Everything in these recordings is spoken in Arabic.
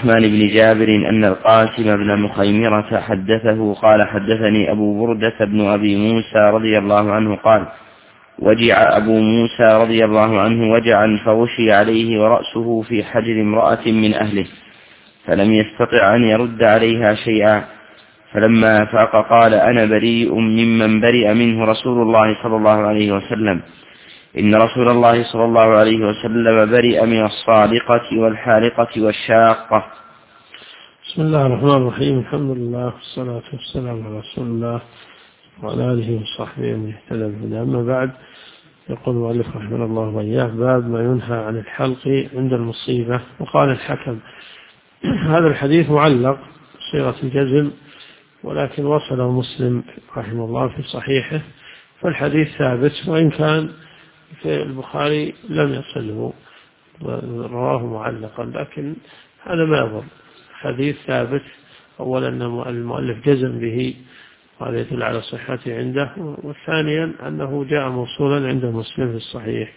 الرحمن بن جابر أن القاسم بن مخيمرة حدثه قال حدثني أبو بردة بن أبي موسى رضي الله عنه قال وجع أبو موسى رضي الله عنه وجعا فغشي عليه ورأسه في حجر امرأة من أهله فلم يستطع أن يرد عليها شيئا، فلما أفاق قال أنا بريء ممن برئ منه رسول الله صلى الله عليه وسلم، إن رسول الله صلى الله عليه وسلم برئ من الصادقة والحالقة والشاقة. بسم الله الرحمن الرحيم، الحمد لله والصلاة والسلام على رسول الله وعلى آله وصحبه ومن اهتدى بهداه. أما بعد، يقول المؤلف رحمه الله وإياه: باب ما ينهى عن الحلق عند المصيبة. وقال الحكم: هذا الحديث معلق صيغة الجزم، ولكن وصله مسلم رحمه الله في صحيحه، فالحديث ثابت، وإن كان في البخاري لم يصله، رواه معلقا، لكن هذا ما يضر، حديث ثابت. أولا المؤلف جزم به، وهذا يدل على صحته عنده، وثانيا أنه جاء موصولا عند مسلم في الصحيح.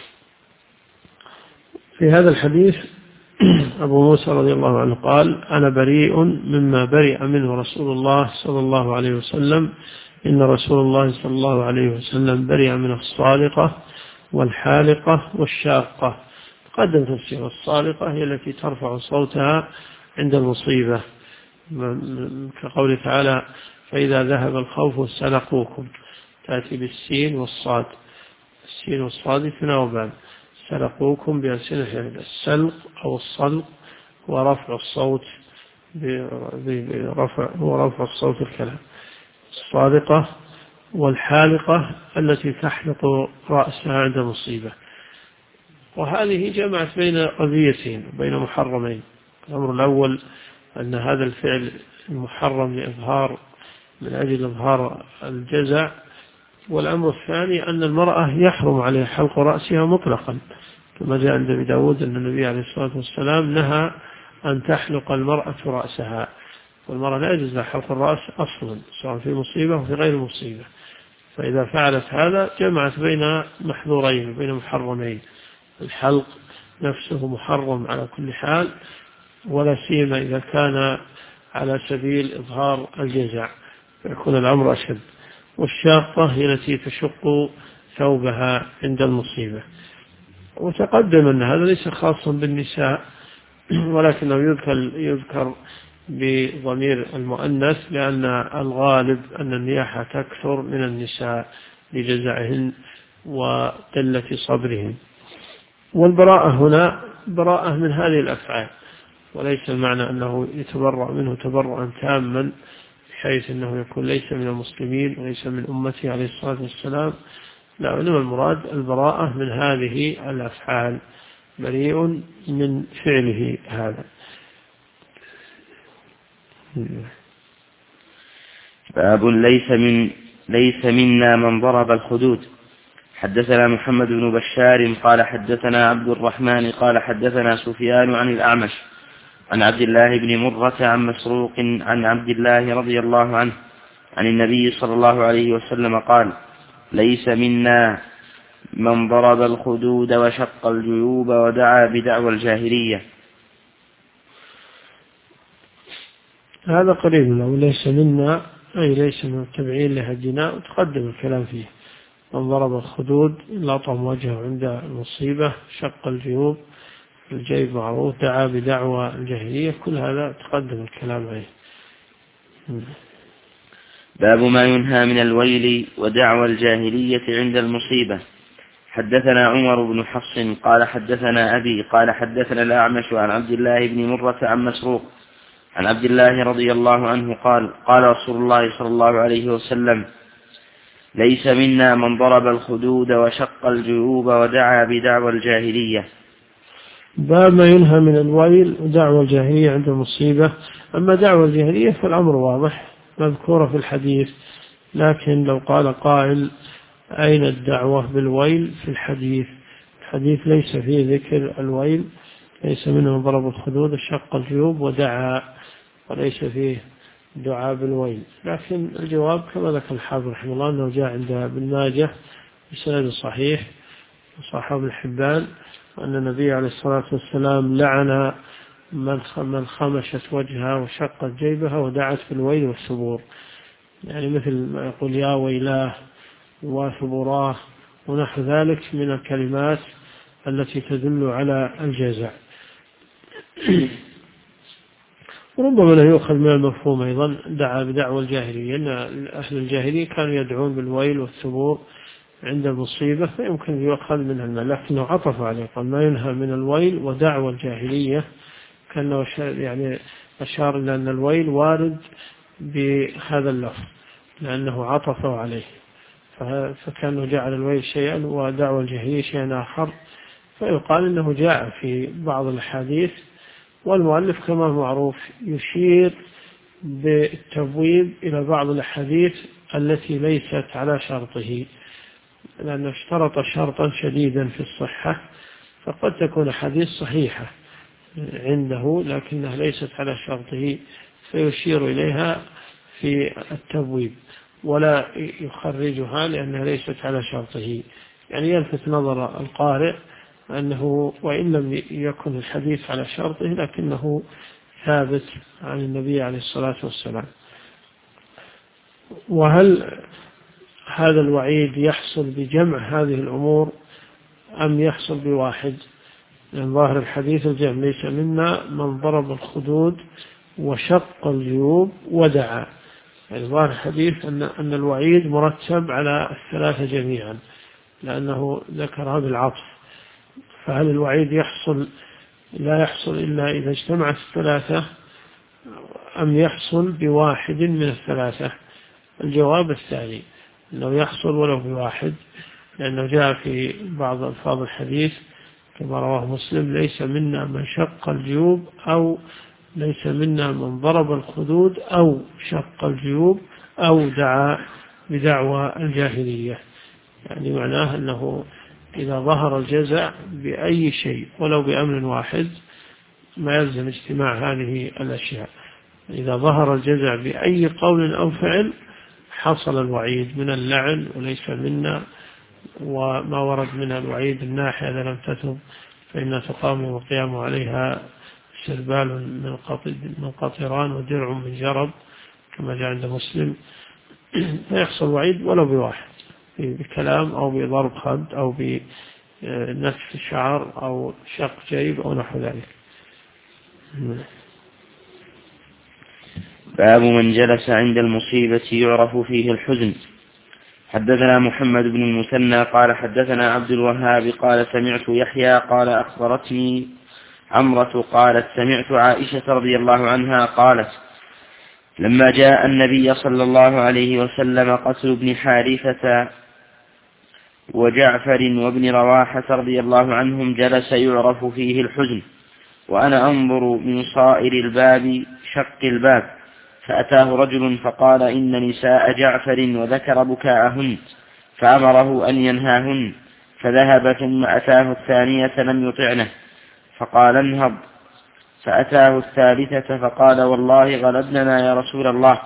في هذا الحديث أبو موسى رضي الله عنه قال: أنا بريء مما برئ منه رسول الله صلى الله عليه وسلم، إن رسول الله صلى الله عليه وسلم برئ من الصالقة والحالقة والشاقة. قدم تفسير الصالقة هي التي ترفع صوتها عند المصيبة، كقوله تعالى: فإذا ذهب الخوف سلقوكم، تأتي بالسين والصاد، السين والصاد يتناوبان، سلقوكم بألسنة السلق أو الصلق، ورفع الصوت ورفع الصوت الكلام. الصادقة والحالقة التي تحلق رأسها عند مصيبة. وهذه جمعت بين قضيتين، بين محرمين. الأمر الأول أن هذا الفعل محرم لإظهار، من أجل إظهار الجزع. والأمر الثاني أن المرأة يحرم عليها حلق رأسها مطلقا، كما جاء عند أبي داود أن النبي عليه الصلاة والسلام نهى أن تحلق المرأة رأسها، والمرأة لا يجوز لها حلق الرأس أصلا، سواء في مصيبة وفي غير مصيبة. فإذا فعلت هذا جمعت بين محظورين، بين محرمين. الحلق نفسه محرم على كل حال، ولا سيما إذا كان على سبيل إظهار الجزع، فيكون الأمر أشد. والشاقة هي التي تشق ثوبها عند المصيبة. وتقدم أن هذا ليس خاصا بالنساء، ولكنه يذكر بضمير المؤنث، لأن الغالب أن النياحة تكثر من النساء لجزعهن وقلة صبرهن. والبراءة هنا براءة من هذه الأفعال، وليس المعنى أنه يتبرأ منه تبرؤا تاما، بحيث أنه يكون ليس من المسلمين وليس من أمته عليه الصلاة والسلام. لا، إنما المراد البراءة من هذه الأفعال، بريء من فعله هذا. باب ليس منا من ضرب الخدود. حدثنا محمد بن بشار قال حدثنا عبد الرحمن قال حدثنا سفيان عن الأعمش عن عبد الله بن مرة عن مسروق عن عبد الله رضي الله عنه عن النبي صلى الله عليه وسلم قال: ليس منا من ضرب الخدود وشق الجيوب ودعا بدعوى الجاهلية. هذا قريب له، ليس منا أي ليس من التبعين لهدنا، وتقدم الكلام فيه. من ضرب الخدود لطم وجهه عند المصيبة، شق الجيوب، الجيب معروف، دعا بدعوى الجاهلية، كل هذا تقدم الكلام عليه. باب ما ينهى من الويل ودعوى الجاهلية عند المصيبة. حدثنا عمر بن حفص قال حدثنا أبي قال حدثنا الأعمش عن عبد الله بن مرة عن مسروق عن عبد الله رضي الله عنه قال: قال رسول الله صلى الله عليه وسلم: ليس منا من ضرب الخدود وشق الجيوب ودعا بدعوى الجاهلية. باب ما ينهى من الويل ودعوى الجاهلية عند المصيبة. أما دعوى الجاهلية فالأمر واضح، مذكورة في الحديث، لكن لو قال قائل: أين الدعوة بالويل في الحديث؟ الحديث ليس فيه ذكر الويل، ليس منه ضرب الخدود وشق الجيوب ودعا، وليس فيه دعاء بالويل. لكن الجواب كما ذكر الحافظ رحمه الله أنه جاء عند ابن ماجه بسند صحيح وصحاب الحبان، وأن النبي عليه الصلاة والسلام لعن من خمشت وجهها وشقت جيبها ودعت بالويل والثبور، يعني مثل ما يقول يا ويلاه وثبوراه ونحو ذلك من الكلمات التي تدل على الجزع. وربما لا يؤخذ من المفهوم أيضا دعا بدعوى الجاهلية، أن أهل الجاهلية كانوا يدعون بالويل والثبور عند المصيبة، فيمكن يؤخذ منها المال، لكنه عطف عليه قال ما ينهى من الويل ودعوى الجاهلية، كأنه يعني أشار إلى أن الويل وارد بهذا اللفظ لأنه عطفه عليه، فكانه جعل الويل شيئا ودعوى الجاهلية شيئا آخر، فيقال إنه جاء في بعض الحديث. والمؤلف كما معروف يشير بالتبويب إلى بعض الحديث التي ليست على شرطه، لأنه اشترط شرطا شديدا في الصحة، فقد تكون حديث صحيحة عنده لكنها ليست على شرطه، فيشير إليها في التبويب ولا يخرجها لأنها ليست على شرطه، يعني يلفت نظر القارئ أنه وإن لم يكن الحديث على شرطه لكنه ثابت عن النبي عليه الصلاة والسلام. وهل هذا الوعيد يحصل بجمع هذه الأمور أم يحصل بواحد؟ لأن ظاهر الحديث الجمع، ليس منا من ضرب الخدود وشق الجيوب ودعا، يعني ظاهر الحديث أن الوعيد مرتب على الثلاثة جميعا لأنه ذكرها بالعطف، فهل الوعيد لا يحصل إلا إذا اجتمعت الثلاثة أم يحصل بواحد من الثلاثة؟ الجواب الثاني، أنه يحصل ولو بواحد، لأنه جاء في بعض ألفاظ الحديث كما رواه مسلم ليس منا من شق الجيوب، أو ليس منا من ضرب الخدود، أو شق الجيوب، أو دعا بدعوى الجاهلية، يعني معناه أنه إذا ظهر الجزع بأي شيء ولو بأمر واحد ما يلزم اجتماع هذه الأشياء، إذا ظهر الجزع بأي قول أو فعل حصل الوعيد من اللعن وليس منا، وما ورد من الوعيد الناحية إذا لم تتب فإن تقام وقيام عليها سربال من قطران ودرع من جرب كما جاء عند مسلم، فيحصل وعيد ولو بواحد بكلام أو بضرب خد أو بنتف شعر أو شق جيب أو نحو ذلك. باب من جلس عند المصيبة يعرف فيه الحزن. حدثنا محمد بن المثنى قال حدثنا عبد الوهاب قال سمعت يحيى قال أخبرتني عمرة قالت سمعت عائشة رضي الله عنها قالت لما جاء النبي صلى الله عليه وسلم قتل ابن حارثة وجعفر وابن رواحة رضي الله عنهم جلس يعرف فيه الحزن، وأنا أنظر من صائر الباب شق الباب، فأتاه رجل فقال إن نساء جعفر وذكر بكاءهن، فأمره أن ينهاهن، فذهب ثم أتاه الثانية لم يطعنه فقال انهض، فأتاه الثالثة فقال والله غلبننا يا رسول الله،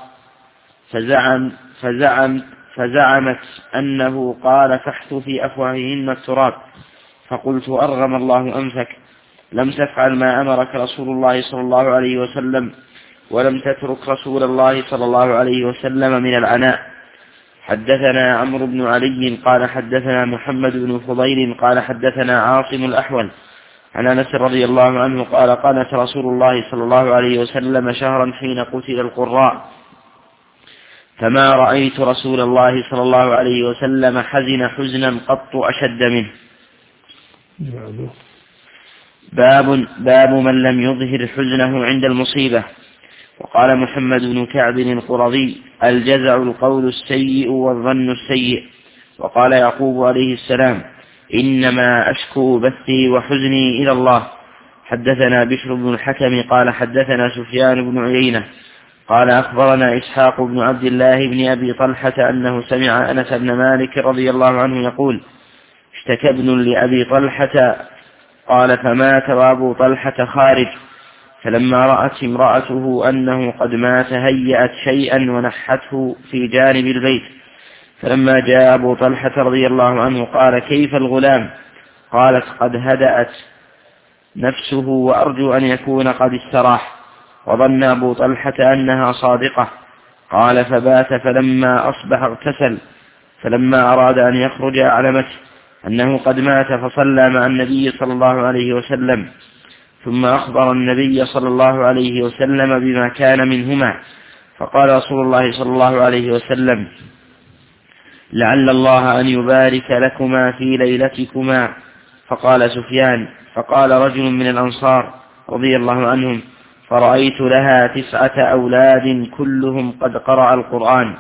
فزعمت أنه قال فاحث في أفواههن التراب، فقلت أرغم الله أنفك، لم تفعل ما أمرك رسول الله صلى الله عليه وسلم، ولم تترك رسول الله صلى الله عليه وسلم من العناء. حدثنا عمرو بن علي قال حدثنا محمد بن فضيل قال حدثنا عاصم الأحول عن أنس رضي الله عنه قال قالت رسول الله صلى الله عليه وسلم شهرا حين قتل القراء، فما رأيت رسول الله صلى الله عليه وسلم حزن حزنا قط أشد منه. باب من لم يظهر حزنه عند المصيبة. وقال محمد بن كعب القرظي الجزع القول السيء والظن السيء. وقال يعقوب عليه السلام إنما أشكو بثي وحزني إلى الله. حدثنا بشر بن الحكم قال حدثنا سفيان بن عيينة قال أخبرنا إسحاق بن عبد الله بن أبي طلحة أنه سمع أنس بن مالك رضي الله عنه يقول اشتكى ابن لأبي طلحة قال فمات وأبو طلحة خارج، فلما رأت امرأته أنه قد مات هيأت شيئا ونحته في جانب البيت، فلما جاء أبو طلحة رضي الله عنه قال كيف الغلام؟ قالت قد هدأت نفسه وأرجو أن يكون قد استراح. وظن أبو طلحة أنها صادقة. قال فبات فلما أصبح اغتسل، فلما أراد أن يخرج أعلمته أنه قد مات، فصلى مع النبي صلى الله عليه وسلم، ثم أخبر النبي صلى الله عليه وسلم بما كان منهما. فقال رسول الله صلى الله عليه وسلم: لعل الله أن يبارك لكما في ليلتكما. فقال سفيان: فقال رجل من الأنصار رضي الله عنهم: فرأيت لها 9 أولاد كلهم قد قرأ القرآن.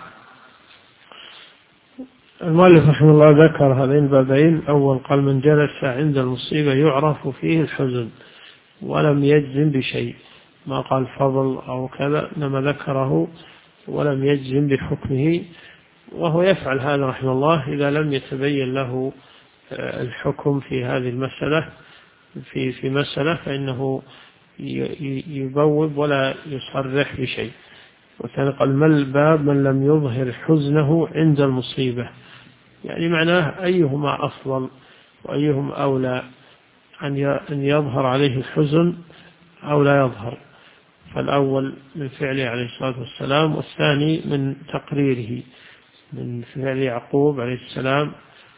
المؤلف رحمه الله ذكر هذين البابين. أول قال: من جلس عند المصيبة يعرف فيه الحزن ولم يجزم بشيء، ما قال فضل أو كذا، إنما ذكره ولم يجزم بحكمه، وهو يفعل هذا رحمه الله إذا لم يتبين له الحكم في هذه المسألة في مسألة، فإنه يبوب ولا يصرح بشيء. وكان قال: ما الباب من لم يظهر حزنه عند المصيبة، يعني معناه أيهما أفضل وأيهم أولى، أن يظهر عليه الحزن أو لا يظهر. فالأول من فعله عليه الصلاة والسلام، والثاني من تقريره من فعل يعقوب عليه السلام،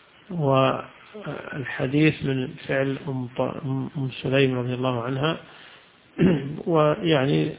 والحديث من فعل أم سليم رضي الله عنها. ويعني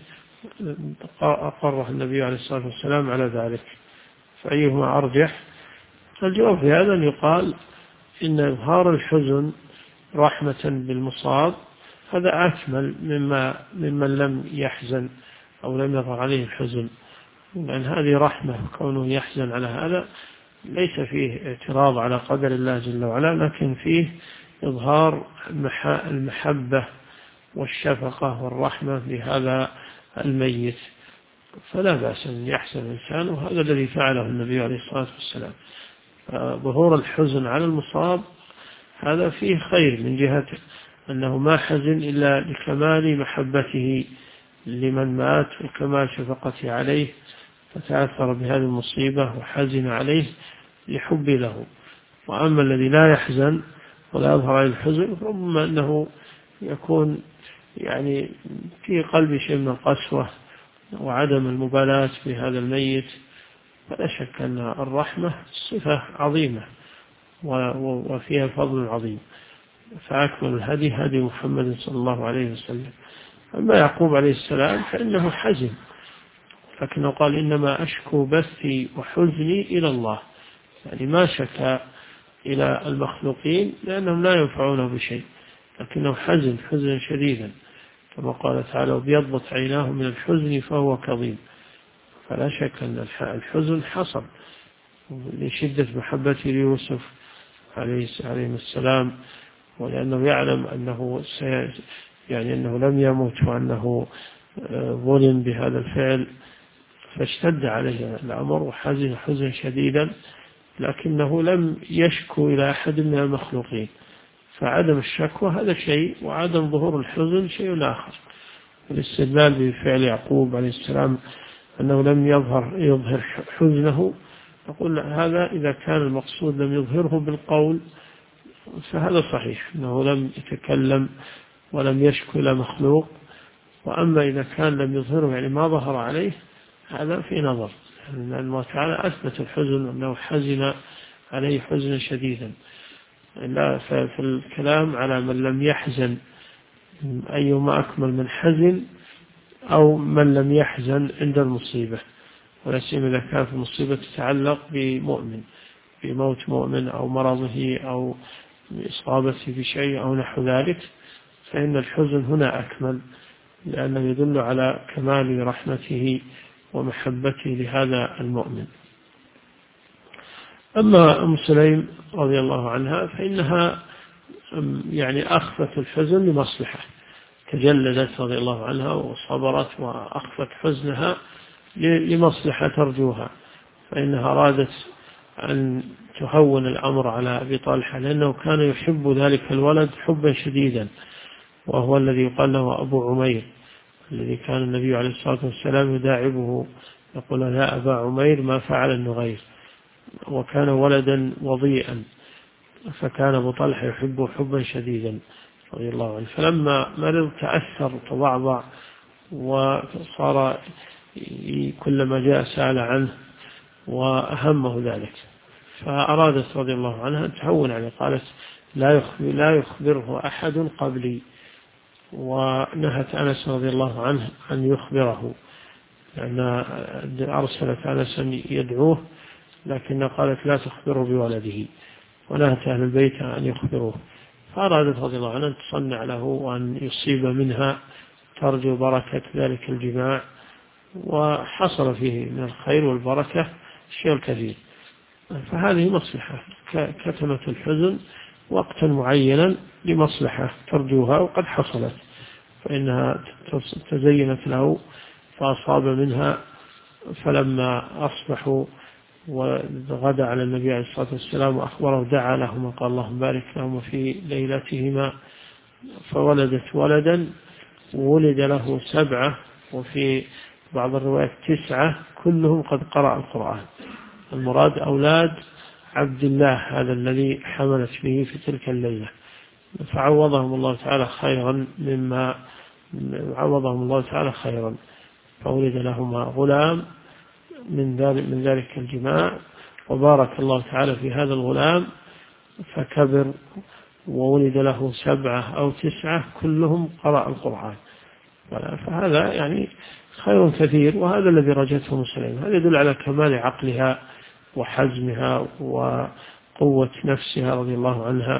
أقره النبي عليه الصلاة والسلام على ذلك، فأيهما أرجح؟ الجواب في هذا أن يقال إن إظهار الحزن رحمة بالمصاب هذا أكمل ممن لم يحزن أو لم يظهر عليه الحزن، لأن هذه رحمة، كونه يحزن على هذا ليس فيه اعتراض على قدر الله جل وعلا، لكن فيه إظهار المحبة والشفقة والرحمة لهذا الميت، فلا بأس أن يحزن الإنسان، وهذا الذي فعله النبي عليه الصلاة والسلام. ظهور الحزن على المصاب هذا فيه خير من جهة أنه ما حزن إلا لكمال محبته لمن مات وكمال شفقته عليه، فتأثر بهذه المصيبة وحزن عليه لحب له. وأما الذي لا يحزن ولا يظهر عليه الحزن، ربما أنه يكون يعني في قلبه شيء من القسوة وعدم المبالاة بهذا الميت. فلا شك أن الرحمة صفة عظيمة وفيها فضل عظيم، فأكمل الهدي هدي محمد صلى الله عليه وسلم. أما يعقوب عليه السلام فإنه حزن، لكنه قال: إنما أشكو بثي وحزني إلى الله، يعني ما شكى إلى المخلوقين لأنهم لا ينفعونه بشيء، لكنه حزن حزنا شديدا، كما قال تعالى: وبيضت عيناه من الحزن فهو كظيم. فلا شك أن الحزن حصل لشدة محبته ليوسف عليه السلام، ولأنه يعلم أنه أنه لم يمت وأنه ظلم بهذا الفعل، فاشتد عليه الأمر وحزن حزنا شديدا، لكنه لم يشكو إلى أحد من المخلوقين. فعدم الشكوى هذا شيء، وعدم ظهور الحزن شيء آخر. الاستدلال بفعل يعقوب عليه السلام أنه لم يظهر حزنه، نقول هذا إذا كان المقصود لم يظهره بالقول فهذا صحيح، أنه لم يتكلم ولم يشكو إلى مخلوق. وأما إذا كان لم يظهره يعني ما ظهر عليه، هذا في نظر، لأن الله تعالى أثبت الحزن أنه حزن عليه حزنا شديدا. لا، في الكلام على من لم يحزن أيما أكمل من حزن أو من لم يحزن عند المصيبة، ولا سيما إذا كانت المصيبة تتعلق بمؤمن، بموت مؤمن أو مرضه أو إصابته بشيء أو نحو ذلك، فإن الحزن هنا أكمل، لأنه يدل على كمال رحمته ومحبته لهذا المؤمن. أما أم سليم رضي الله عنها فإنها يعني أخفت الحزن لمصلحة، تجلدت رضي الله عنها وصبرت وأخفت حزنها لمصلحة ترجوها، فإنها أرادت أن تهون الأمر على أبي طلحة، لأنه كان يحب ذلك الولد حبا شديدا، وهو الذي يقال له أبو عمير، الذي كان النبي عليه الصلاة والسلام يداعبه يقول: يا أبا عمير ما فعل النغير، وكان ولدا وضيئا، فكان أبو طلحة يحبه حبا شديدا، رضي الله عنه، فلما مرض تأثر تضعضع وصار كلما جاء سأل عنه وأهمه ذلك، فأرادت رضي الله عنها أن تهون عليه، قالت لا يخبره أحد قبلي، ونهت أنس رضي الله عنه أن يخبره، لأن أرسلت أنس أن يدعوه، لكن قالت لا تخبره بولده، ونهت أهل البيت أن يخبروه، فأرادت رضي الله عنها أن تصنع له وأن يصيب منها ترجو بركة ذلك الجماع، وحصل فيه من الخير والبركة الشيء الكثير. فهذه مصلحة، كتمت الحزن وقتا معينا لمصلحة ترجوها وقد حصلت، فإنها تزينت له فأصاب منها. فلما أصبحوا وغدا على النبي عليه الصلاة والسلام وأخبره دعا لهم وقال اللهم بارك لهم في ليلتهما، فولدت ولدا ولد له 7 وفي بعض الروايات 9 كلهم قد قرأ القرآن. المراد أولاد عبد الله هذا الذي حملت به في تلك الليلة، فعوضهم الله تعالى خيرا فولد لهما غلام من ذلك الجماع، وبارك الله تعالى في هذا الغلام فكبر وولد له 7 أو 9 كلهم قرأ القرآن. فهذا يعني خير كثير، وهذا الذي رجته مسلم. هذا يدل على كمال عقلها وحزمها وقوة نفسها رضي الله عنها،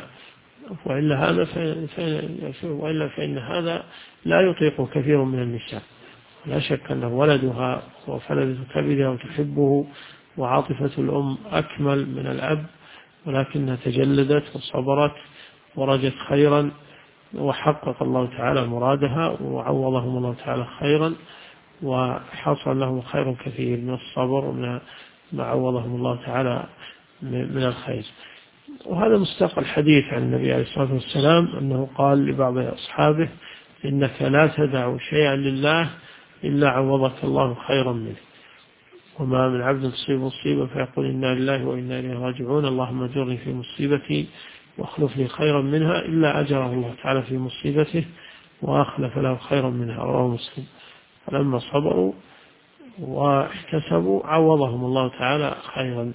وإلا فإن هذا لا يطيق كثير من النساء. لا شك أنه ولدها وفلذة كبدها وتحبه، وعاطفة الأم أكمل من الأب، ولكنها تجلدت وصبرت ورجت خيرا، وحقق الله تعالى مرادها وعوضهم الله تعالى خيرا، وحصل لهم خير كثير من الصبر ومن ما عوضهم الله تعالى من الخير. وهذا مستقى الحديث عن النبي عليه الصلاة والسلام أنه قال لبعض أصحابه إنك لا تدع شيئا لله إلا عوضك الله خيرا منه، وما من عبد تصيب مصيبة فيقول إنا لله وإنا إليه راجعون اللهم اجرني في مصيبتي واخلف لي خيرا منها إلا أجره الله تعالى في مصيبته وأخلف له خيرا منها. رواه مسلم. فلما صبروا واحتسبوا عوضهم الله تعالى خيرا.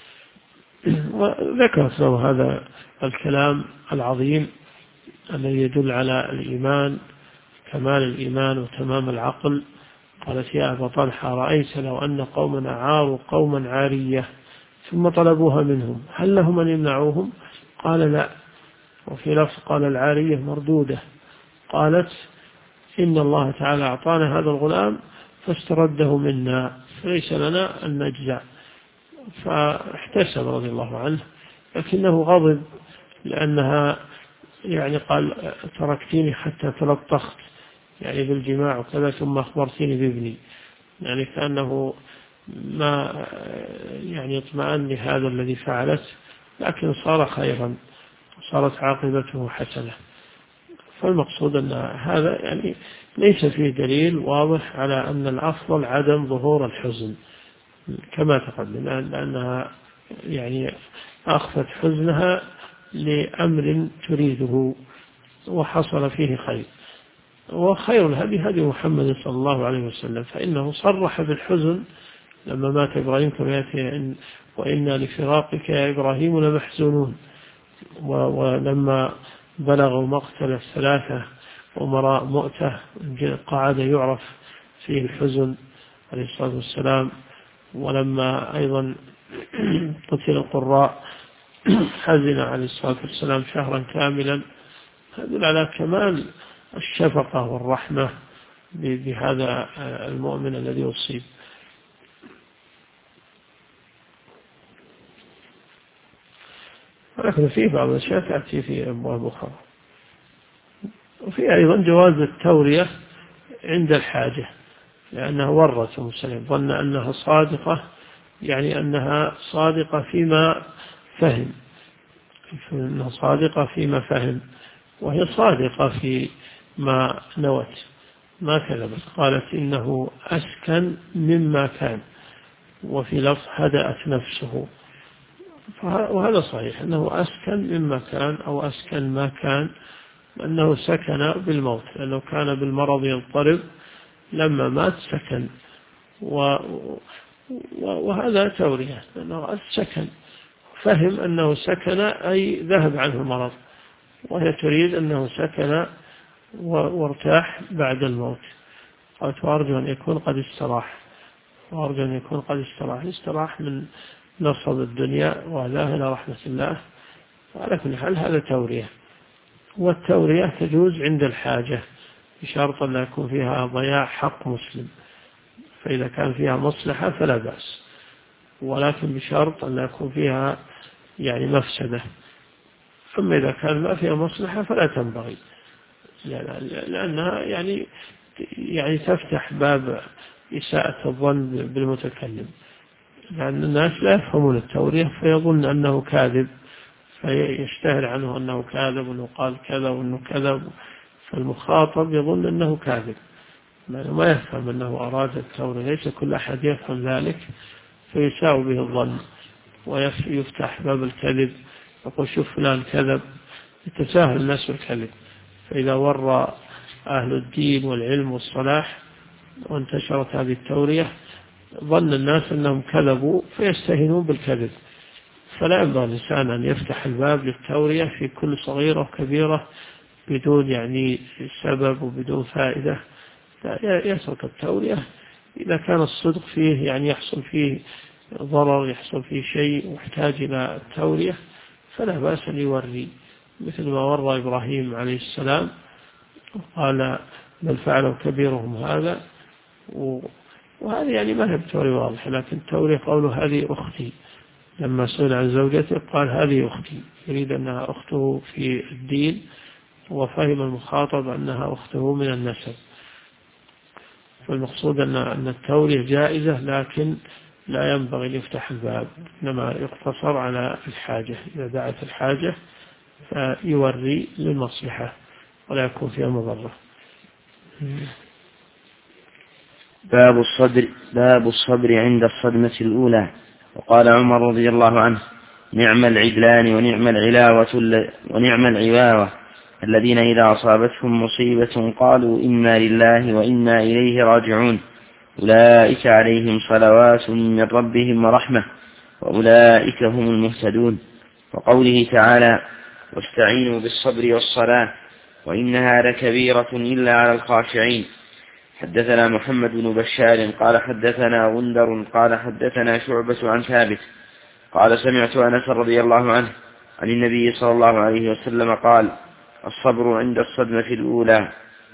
وذكرت له هذا الكلام العظيم الذي يدل على الإيمان، كمال الإيمان وتمام العقل. قالت يا أبا طلحة رأيت لو أن قوما عاروا قوما عارية ثم طلبوها منهم هل لهم أن يمنعوهم؟ قال لا. وفي لفظ قال العارية مردودة. قالت إن الله تعالى أعطانا هذا الغلام فاسترده منا فليس لنا أن نجزع. فاحتسب رضي الله عنه، لكنه غضب لأنها يعني قال تركتيني حتى تلطخت يعني بالجماع وكذا ثم أخبرتيني بابني، يعني كأنه ما يعني اطمأن لهذا الذي فعلت، لكن صار خيرا، صارت عاقبته حسنة. فالمقصود أن هذا يعني ليس فيه دليل واضح على أن الأفضل عدم ظهور الحزن كما تقدم، لأنها يعني أخفت حزنها لأمر تريده وحصل فيه خير. وخير الهدي هدي محمد صلى الله عليه وسلم، فإنه صرح بالحزن لما مات إبراهيم كما يأتي وإنا لفراقك يا إبراهيم لمحزونون. ولما بلغوا مقتل 3 أمراء مؤتة قعد يعرف فيه الحزن عليه الصلاة والسلام. ولما أيضا قتل القراء حزن عليه الصلاة والسلام شهرا كاملا. هذا على كمال الشفقة والرحمة بهذا المؤمن الذي يصيب. ولكن فيه بعض الأشياء تأتي في أبواب أخرى. وفي أيضا جواز التورية عند الحاجة، لأنها ورت مسلم ظن أنها صادقة، يعني أنها صادقة فيما فهم، أنها صادقة فيما فهم، وهي صادقة فيما نوت ما كذبت. قالت إنه أسكن مما كان، وفي لفظ هدأت نفسه، وهذا صحيح أنه أسكن مما كان أو أسكن ما كان، أنه سكن بالموت، لأنه كان بالمرض يضطرب، لما مات سكن، وهذا تورية، لأنه السكن فهم أنه سكن أي ذهب عنه المرض، وهي تريد أنه سكن وارتاح بعد الموت. قالت وأرجو أن يكون قد استراح، وأرجو أن يكون قد استراح من نصب الدنيا وأهلاه إلى رحمة الله. وعلى كل حال هذا تورية، والتورية تجوز عند الحاجة بشرط أن لا يكون فيها ضياع حق مسلم، فإذا كان فيها مصلحة فلا بأس، ولكن بشرط أن لا يكون فيها يعني مفسدة. أما إذا كان ما فيها مصلحة فلا تنبغي، لأنها يعني تفتح باب إساءة الظن بالمتكلم، لأن الناس لا يفهمون التورية فيظن أنه كاذب، فيشتهر عنه أنه كاذب وأنه قال كذا وأنه كذب، فالمخاطب يظن أنه كاذب، ما يفهم أنه أراد التورية. ليس كل أحد يفهم ذلك فيساء به الظن ويفتح باب الكذب، يقول شوف فلان كذب، يتساهل الناس بالكذب. فإذا ورى أهل الدين والعلم والصلاح وانتشرت هذه التورية ظن الناس أنهم كذبوا فيستهينون بالكذب. فلا ينبغي الإنسان أن يفتح الباب للتورية في كل صغيرة وكبيرة بدون سبب وبدون فائدة. يترك التورية إذا كان الصدق فيه يحصل فيه ضرر، يحصل فيه شيء محتاج إلى التورية، فلا بأس أن يوري، مثل ما ورى إبراهيم عليه السلام قال بل فعلوا كبيرهم هذا، وهذه ما هي بتوري واضحة، لكن التوري قوله هذه أختي، لما سئل عن زوجته قال هذه أختي، يريد أنها أخته في الدين، وفهم المخاطب أنها أخته من النسب. فالمقصود أن التورية جائزة، لكن لا ينبغي أن يفتح الباب، إنما يقتصر على الحاجة، إذا دعت الحاجة فيوري للمصلحة ولا يكون فيها مضرة. باب الصبر عند الصدمة الأولى. وقال عمر رضي الله عنه نعم العدلان ونعم العواوة الذين إذا أصابتهم مصيبة قالوا إنا لله وإنا إليه راجعون أولئك عليهم صلوات من ربهم ورحمة وأولئك هم المهتدون. وقوله تعالى واستعينوا بالصبر والصلاة وإنها لكبيرة إلا على الخاشعين. حدثنا محمد بن بشار قال حدثنا غندر قال حدثنا شعبة عن ثابت قال سمعت أنس رضي الله عنه عن النبي صلى الله عليه وسلم قال الصبر عند الصدمة الأولى.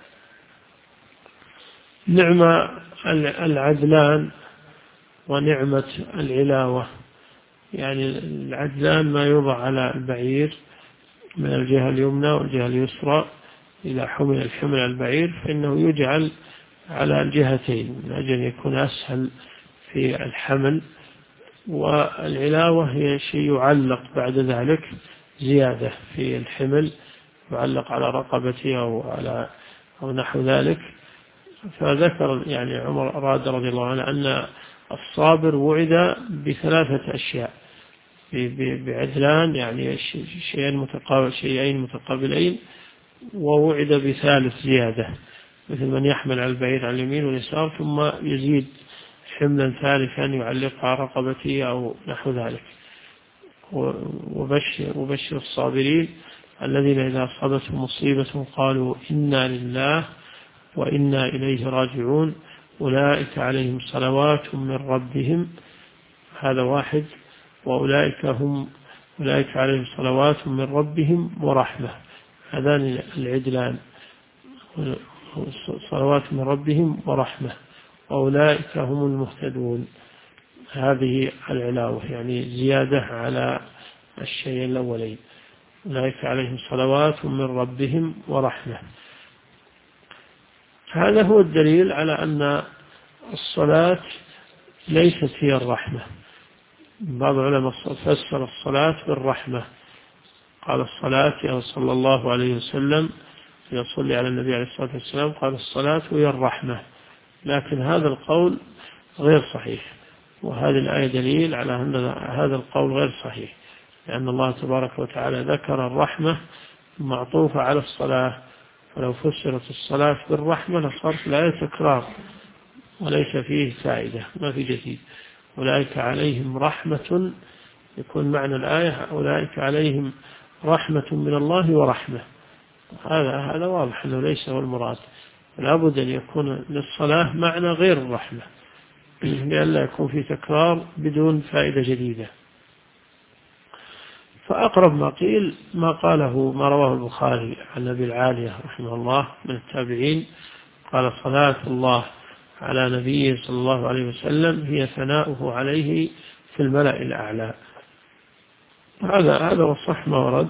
نعم العدلان ونعمة العلاوة، العدلان ما يوضع على البعير من الجهة اليمنى والجهة اليسرى، إذا حمل الحمل على البعير فإنه يجعل على الجهتين من أجل يكون أسهل في الحمل. والعلاوة هي شيء يعلق بعد ذلك زيادة في الحمل، يعلق على رقبته أو نحو ذلك. فذكر عمر أراد رضي الله عنه أن الصابر وعد بثلاثة أشياء، بعدلان شيئين متقابلين، ووعد بثالث زيادة، مثل من يحمل على البعير على اليمين واليسار ثم يزيد حملا ثالثا يعلق على رقبته أو نحو ذلك. وبشر الصابرين الذين إذا أصابتهم مصيبة قالوا إنا لله وإنا إليه راجعون أولئك عليهم صلوات من ربهم، هذا واحد، وأولئك عليهم صلوات من ربهم ورحمة، هذان العدلان، صلوات من ربهم ورحمة وأولئك هم المهتدون. هذه العلاوة زيادة على الشيء الأولين، أولئك عليهم صلوات من ربهم ورحمة. هذا هو الدليل على أن الصلاة ليست هي الرحمة. بعض العلماء فسر الصلاة بالرحمة، قال الصلاة صلى الله عليه وسلم يصلي على النبي عليه الصلاة والسلام قال الصلاة هي الرحمة، لكن هذا القول غير صحيح، وهذه الآية دليل على أن هذا القول غير صحيح، لأن الله تبارك وتعالى ذكر الرحمة معطوفة على الصلاة، فلو فسرت الصلاة بالرحمة لصارت الآية تكرار وليس فيه فائدة، ما في جديد. أولئك عليهم رحمة، يكون معنى الآية أولئك عليهم رحمة من الله ورحمة. هذا واضح أنه ليس هو المراد، لابد أن يكون للصلاة معنى غير الرحمة لئلا يكون في تكرار بدون فائدة جديدة. فأقرب ما قيل ما قاله ما رواه البخاري عن أبي العالية رحمه الله من التابعين، قال صلاة الله على نبيه صلى الله عليه وسلم هي ثناؤه عليه في الملأ الأعلى. هذا والصح ما ورد،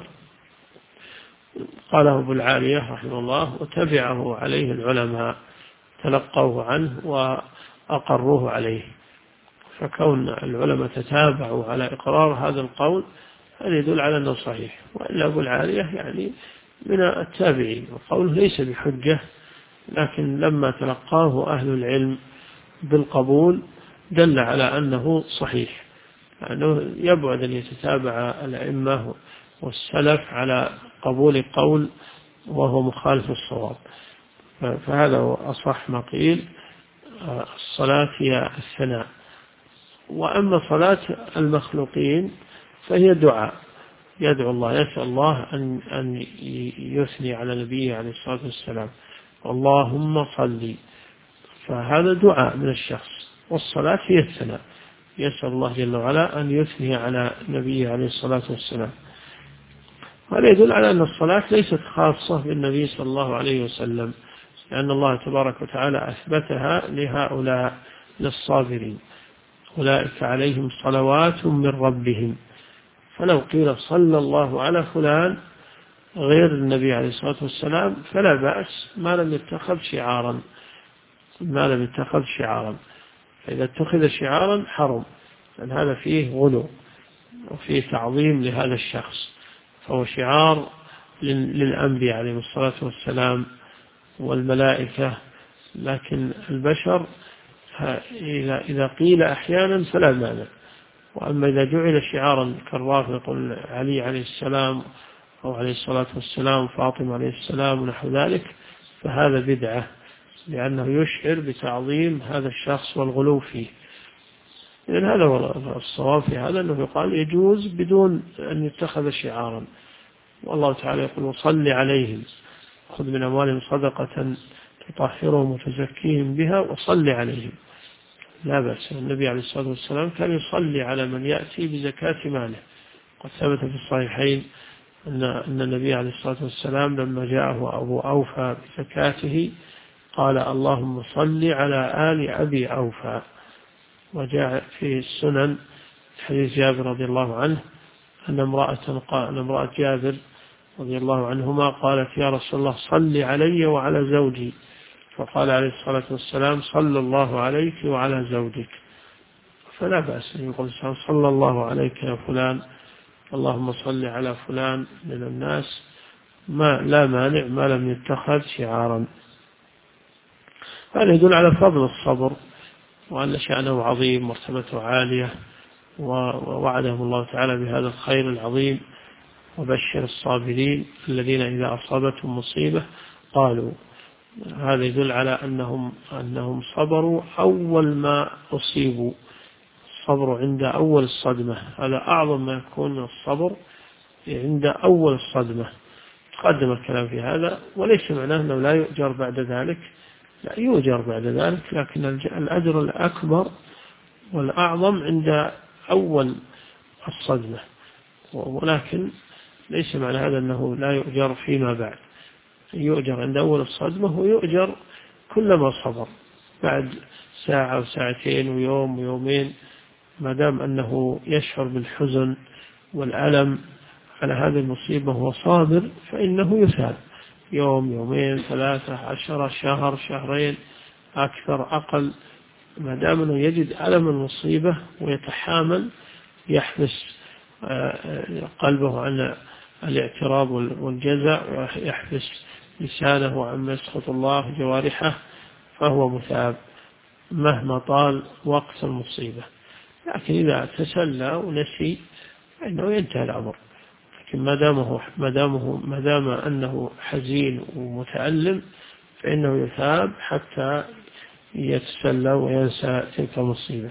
قاله أبو العالية رحمه الله، وتبعه عليه العلماء، تلقوه عنه وأقروه عليه. فكون العلماء تتابعوا على إقرار هذا القول هذا يدل على أنه صحيح. وإلا أبو العالية يعني من التابعين، وقوله ليس بحجة، لكن لما تلقاه أهل العلم بالقبول دل على أنه صحيح، لأنه يبعد أن يتتابع الأئمة والسلف على قبول قول وهو مخالف الصواب. فهذا هو أصح ما قيل، الصلاة هي الثناء. وأما صلاة المخلوقين فهي دعاء، يدعو الله، يسأل الله أن يثني على نبيه عليه الصلاة والسلام، اللهم صل، فهذا دعاء من الشخص. والصلاة هي الثناء، يسأل الله جل وعلا أن يثني على نبيه عليه الصلاة والسلام. هذا يدل على أن الصلاة ليست خاصة بالنبي صلى الله عليه وسلم، لأن الله تبارك وتعالى أثبتها لهؤلاء للصابرين، أولئك عليهم صلوات من ربهم. فلو قيل صلى الله على فلان غير النبي عليه الصلاة والسلام فلا بأس، ما لم يتخذ شعارا. فإذا اتخذ شعارا حرم، لأن هذا فيه غلو وفيه تعظيم لهذا الشخص، فهو شعار للأنبياء عليهم الصلاة والسلام والملائكة. لكن البشر إذا قيل أحيانا فلا مانع. وأما إذا جعل شعارا كالرافضة يقول علي عليه السلام أو عليه الصلاة والسلام فاطمة عليه السلام ونحو ذلك، فهذا بدعة، لأنه يشعر بتعظيم هذا الشخص والغلو فيه. إذن هذا هو الصواب في هذا، أنه يقال يجوز بدون أن يتخذ شعارا. والله تعالى يقول وصل عليهم، خذ من أموالهم صدقة تطهرهم وتزكيهم بها وصل عليهم، لا بأس. النبي عليه الصلاة والسلام كان يصلي على من يأتي بزكاة ماله. قد ثبت في الصحيحين أن النبي عليه الصلاة والسلام لما جاءه أبو أوفى بزكاته قال اللهم صل على آل أبي أوفى. وجاء في السنن حديث جابر رضي الله عنه أن امرأة جابر رضي الله عنهما قالت يا رسول الله صل علي وعلى زوجي، فقال عليه الصلاة والسلام صلى الله عليك وعلى زوجك. فلا بأس أن يقول صلى الله عليك يا فلان، اللهم صل على فلان من الناس، لا مانع ما لم يتخذ شعارا. هذا يدل على فضل الصبر، وأن شأنه عظيم مرتبته عالية، ووعدهم الله تعالى بهذا الخير العظيم. وبشر الصابرين الذين إذا أصابتهم مصيبة قالوا. هذا يدل على أنهم صبروا أول ما أصيبوا، الصبر عند أول الصدمة، هذا أعظم ما يكون من الصبر عند أول الصدمة. تقدم الكلام في هذا، وليس معناه أنه لا يؤجر بعد ذلك، لا يؤجر بعد ذلك، لكن الأجر الأكبر والأعظم عند أول الصدمة. ولكن ليس معنى هذا أنه لا يؤجر فيما بعد، يؤجر عند أول الصدمة، ويؤجر كلما صبر بعد ساعة وساعتين ويوم ويومين، ما دام أنه يشعر بالحزن والألم على هذه المصيبة وهو صابر فإنه يثاب يوم يومين 3 10 شهر شهرين أكثر أقل، ما دام أنه يجد ألم المصيبة ويتحامل، يحبس قلبه عن الاعتراض والجزع، ويحبس لسانه عما يسخط الله جوارحه، فهو مثاب مهما طال وقت المصيبة. لكن إذا تسلى ونسي فإنه ينتهي الأمر. لكن ما دام أنه حزين ومتألم فإنه يثاب حتى يتسلى وينسى تلك المصيبة.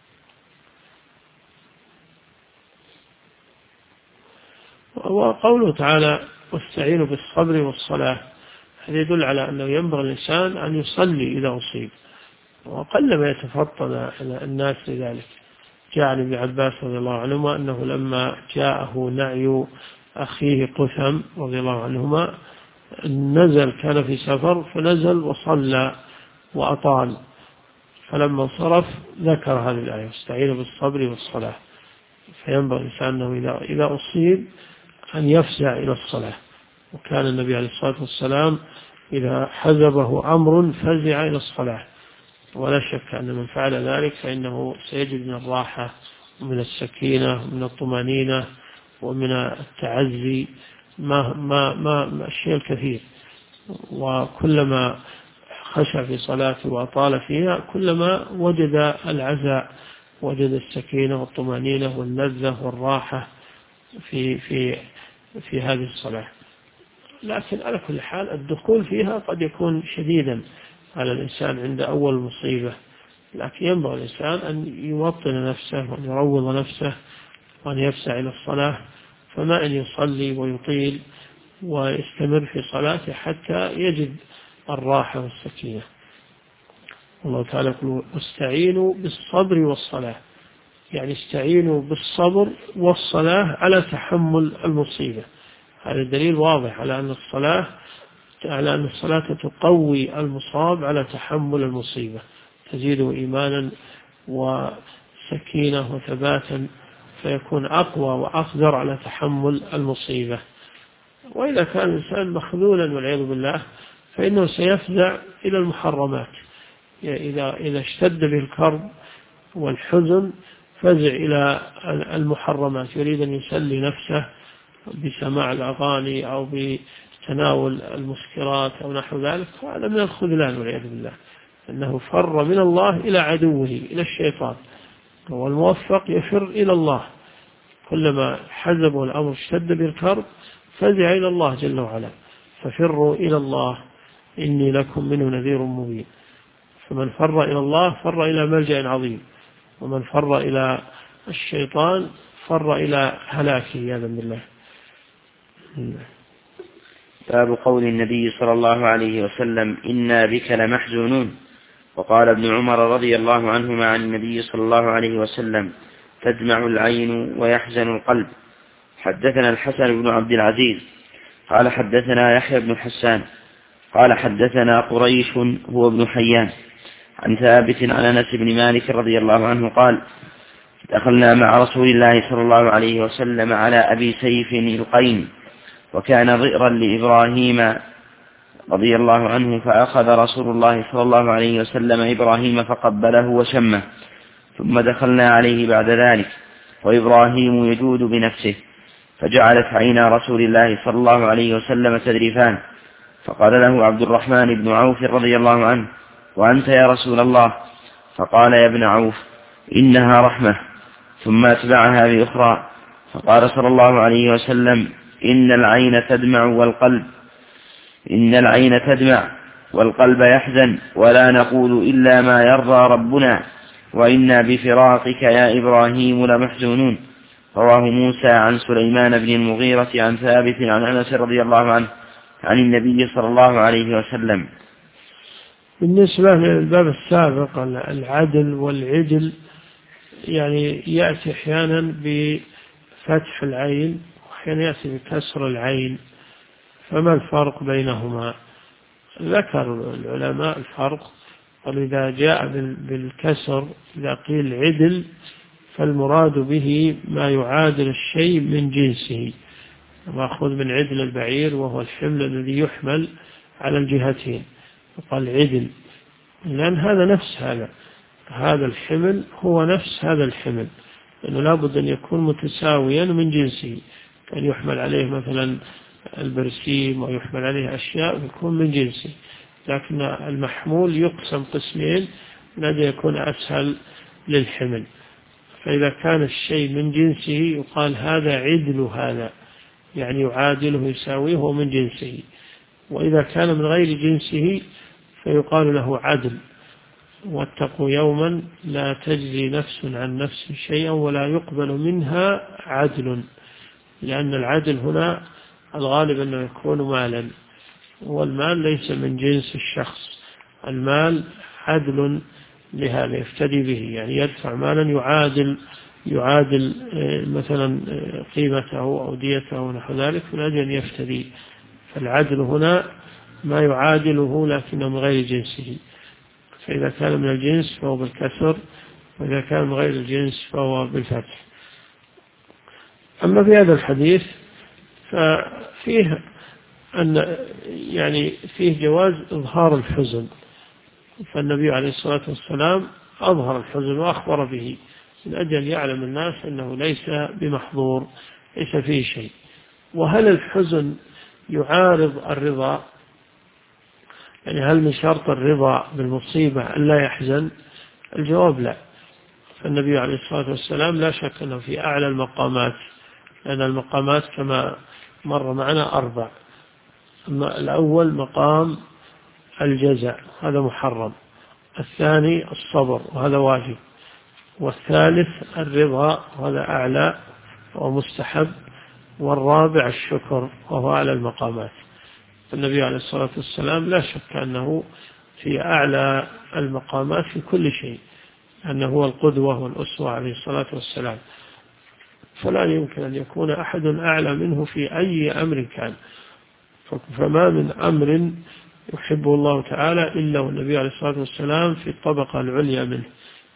وقوله تعالى واستعينوا بالصبر والصلاة، هذا يدل على أنه ينبغي الإنسان أن يصلي إذا أصيب، وقل ما يتفطن الناس لذلك. جاء عن ابن عباس رضي الله عنهما أنه لما جاءه نعي أخيه قثم رضي الله عنهما نزل، كان في سفر فنزل وصلى وأطال، فلما انصرف ذكر هذه الآية واستعينوا بالصبر والصلاة. فينبغي الإنسان أنه إذا أصيب أن يفزع إلى الصلاة. وكان النبي عليه الصلاة والسلام إذا حزبه أمر فزع إلى الصلاة، ولا شك أن من فعل ذلك فإنه سيجد من الراحة ومن السكينة ومن الطمأنينة ومن التعزي ما الشيء الكثير. وكلما خشع في صلاته وأطال فيها كلما وجد العزاء، وجد السكينة والطمأنينة واللذة والراحة في هذه الصلاة. لكن على كل حال الدخول فيها قد يكون شديدا على الإنسان عند أول مصيبة، لكن ينبغي الإنسان أن يوطن نفسه وأن يروض نفسه وأن يفسع إلى الصلاة، فما أن يصلي ويطيل ويستمر في صلاته حتى يجد الراحة والسكينة. الله تعالى يقول واستعينوا بالصبر والصلاة، يعني استعينوا بالصبر والصلاة على تحمل المصيبة. هذا دليل واضح على أن الصلاة تقوي المصاب على تحمل المصيبة، تزيده إيمانا وسكينة وثباتا، فيكون أقوى وأقدر على تحمل المصيبة. وإذا كان الإنسان مخذولا والعياذ بالله فإنه سيفزع إلى المحرمات. إذا اشتد به الكرب والحزن فزع إلى المحرمات، يريد أن يسلي نفسه بسماع الأغاني أو بتناول المسكرات أو نحو ذلك، هذا من الخذلان والعياذ بالله، أنه فر من الله إلى عدوه إلى الشيطان. والموفق يفر إلى الله، كلما حزبه الأمر اشتد بالكرب فزع إلى الله جل وعلا، ففروا إلى الله إني لكم منه نذير مبين. فمن فر إلى الله فر إلى ملجأ عظيم، ومن فر إلى الشيطان فر إلى هلاكه عياذا بالله. باب قول النبي صلى الله عليه وسلم إنا بك لمحزونون. وقال ابن عمر رضي الله عنهما عن النبي صلى الله عليه وسلم تدمع العين ويحزن القلب. حدثنا الحسن بن عبد العزيز قال حدثنا يحيى بن حسان قال حدثنا قريش هو ابن حيان عن ثابت عن أنس بن مالك رضي الله عنه قال دخلنا مع رسول الله صلى الله عليه وسلم على أبي سيف القين، وكان ضئرا لإبراهيم رضي الله عنه، فأخذ رسول الله صلى الله عليه وسلم إبراهيم فقبله وشمه، ثم دخلنا عليه بعد ذلك وإبراهيم يجود بنفسه، فجعلت عينا رسول الله صلى الله عليه وسلم تذرفان، فقال له عبد الرحمن بن عوف رضي الله عنه وأنت يا رسول الله؟ فقال يا ابن عوف إنها رحمة، ثم أتبعها بأخرى، فقال صلى الله عليه وسلم إن العين تدمع والقلب يحزن، ولا نقول إلا ما يرضى ربنا، وإنا بفراقك يا إبراهيم لمحزونون. رواه موسى عن سليمان بن المغيرة عن ثابت عن أنس رضي الله عنه عن النبي صلى الله عليه وسلم. بالنسبة للباب السابق العدل والعدل، يعني يأتي أحيانا بفتح العين وأحيانا يأتي بكسر العين، فما الفرق بينهما؟ ذكر العلماء الفرق، وإذا جاء بالكسر إذا قيل عدل فالمراد به ما يعادل الشيء من جنسه، مأخوذ من عدل البعير وهو الحمل الذي يحمل على الجهتين، وقال عدل لأن هذا نفس هذا الحمل هو نفس هذا الحمل، لأنه لابد أن يكون متساويا من جنسه، كان يحمل عليه مثلا البرسيم ويحمل عليه أشياء يكون من جنسه، لكن المحمول يقسم قسمين لدى يكون أسهل للحمل. فإذا كان الشيء من جنسه يقال هذا عدل هذا، يعني يعادله يساويه هو من جنسه. وإذا كان من غير جنسه فيقال له عدل. واتقوا يوما لا تجزي نفس عن نفس شيئا ولا يقبل منها عدل، لأن العدل هنا الغالب أنه يكون مالا، والمال ليس من جنس الشخص. المال عدل لهذا يفتدي به، يعني يدفع مالا يعادل مثلا قيمته أو ديته ونحو ذلك من أجل أن يفتدي. فالعدل هنا ما يعادله لكنه من غير جنسه، فإذا كان من الجنس فهو بالكسر، وإذا كان من غير الجنس فهو بالفتح. أما في هذا الحديث ففيه أن يعني فيه جواز إظهار الحزن، فالنبي عليه الصلاة والسلام أظهر الحزن وأخبر به من أجل يعلم الناس أنه ليس بمحظور، ليس فيه شيء. وهل الحزن يعارض الرضا؟ يعني هل من شرط الرضا بالمصيبة أن لا يحزن؟ الجواب لا. فالنبي عليه الصلاة والسلام لا شك أنه في أعلى المقامات، لأن المقامات كما مر معنا 4. الأول مقام الجزاء هذا محرم، الثاني الصبر وهذا واجب، والثالث الرضا وهذا أعلى ومستحب، والرابع الشكر وهو أعلى المقامات. النبي عليه الصلاة والسلام لا شك أنه في أعلى المقامات في كل شيء، أنه هو القدوة والأسوة عليه الصلاة والسلام، فلا يمكن أن يكون أحد أعلى منه في أي أمر كان. فما من أمر يحبه الله تعالى إلا والنبي عليه الصلاة والسلام في الطبقة العليا منه،